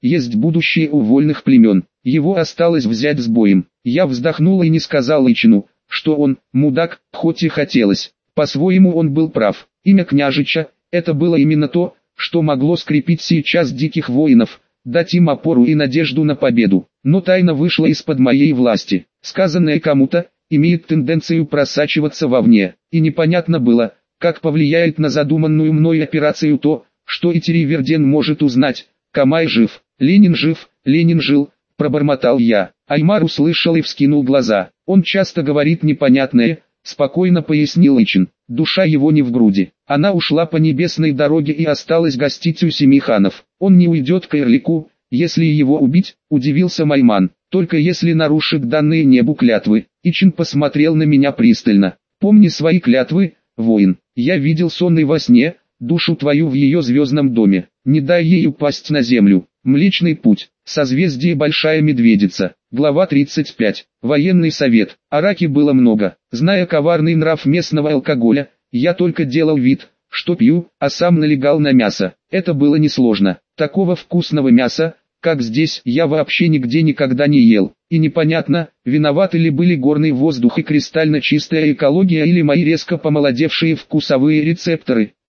есть будущее у вольных племен. Его осталось взять с боем. Я вздохнул и не сказал Ичину, что он, мудак, хоть и хотелось. По-своему он был прав. Имя княжича, это было именно то, что могло скрепить сейчас диких воинов, дать им опору и надежду на победу. Но тайна вышла из-под моей власти. Сказанное кому-то, имеет тенденцию просачиваться вовне, и непонятно было, как повлияет на задуманную мной операцию то, что и Тереверден может узнать. Камай жив, Ленин жив, Ленин жил, пробормотал я. Аймар услышал и вскинул глаза. Он часто говорит непонятное, спокойно пояснил Ичин. Душа его не в груди. Она ушла по небесной дороге и осталась гостить у семи ханов. Он не уйдет к Эрлику, если его убить, удивился Майман. Только если нарушит данные небу клятвы. Ичин посмотрел на меня пристально. Помни свои клятвы, воин. Я видел сон и во сне, душу твою в ее звездном доме. Не дай ей упасть на землю. Млечный путь. Созвездие Большая Медведица. Глава 35. Военный совет. Араки было много. Зная коварный нрав местного алкоголя, я только делал вид, что пью, а сам налегал на мясо. Это было несложно. Такого вкусного мяса, как здесь, я вообще нигде никогда не ел. И непонятно, виноваты ли были горный воздух и кристально чистая экология или мои резко помолодевшие вкусовые рецепторы.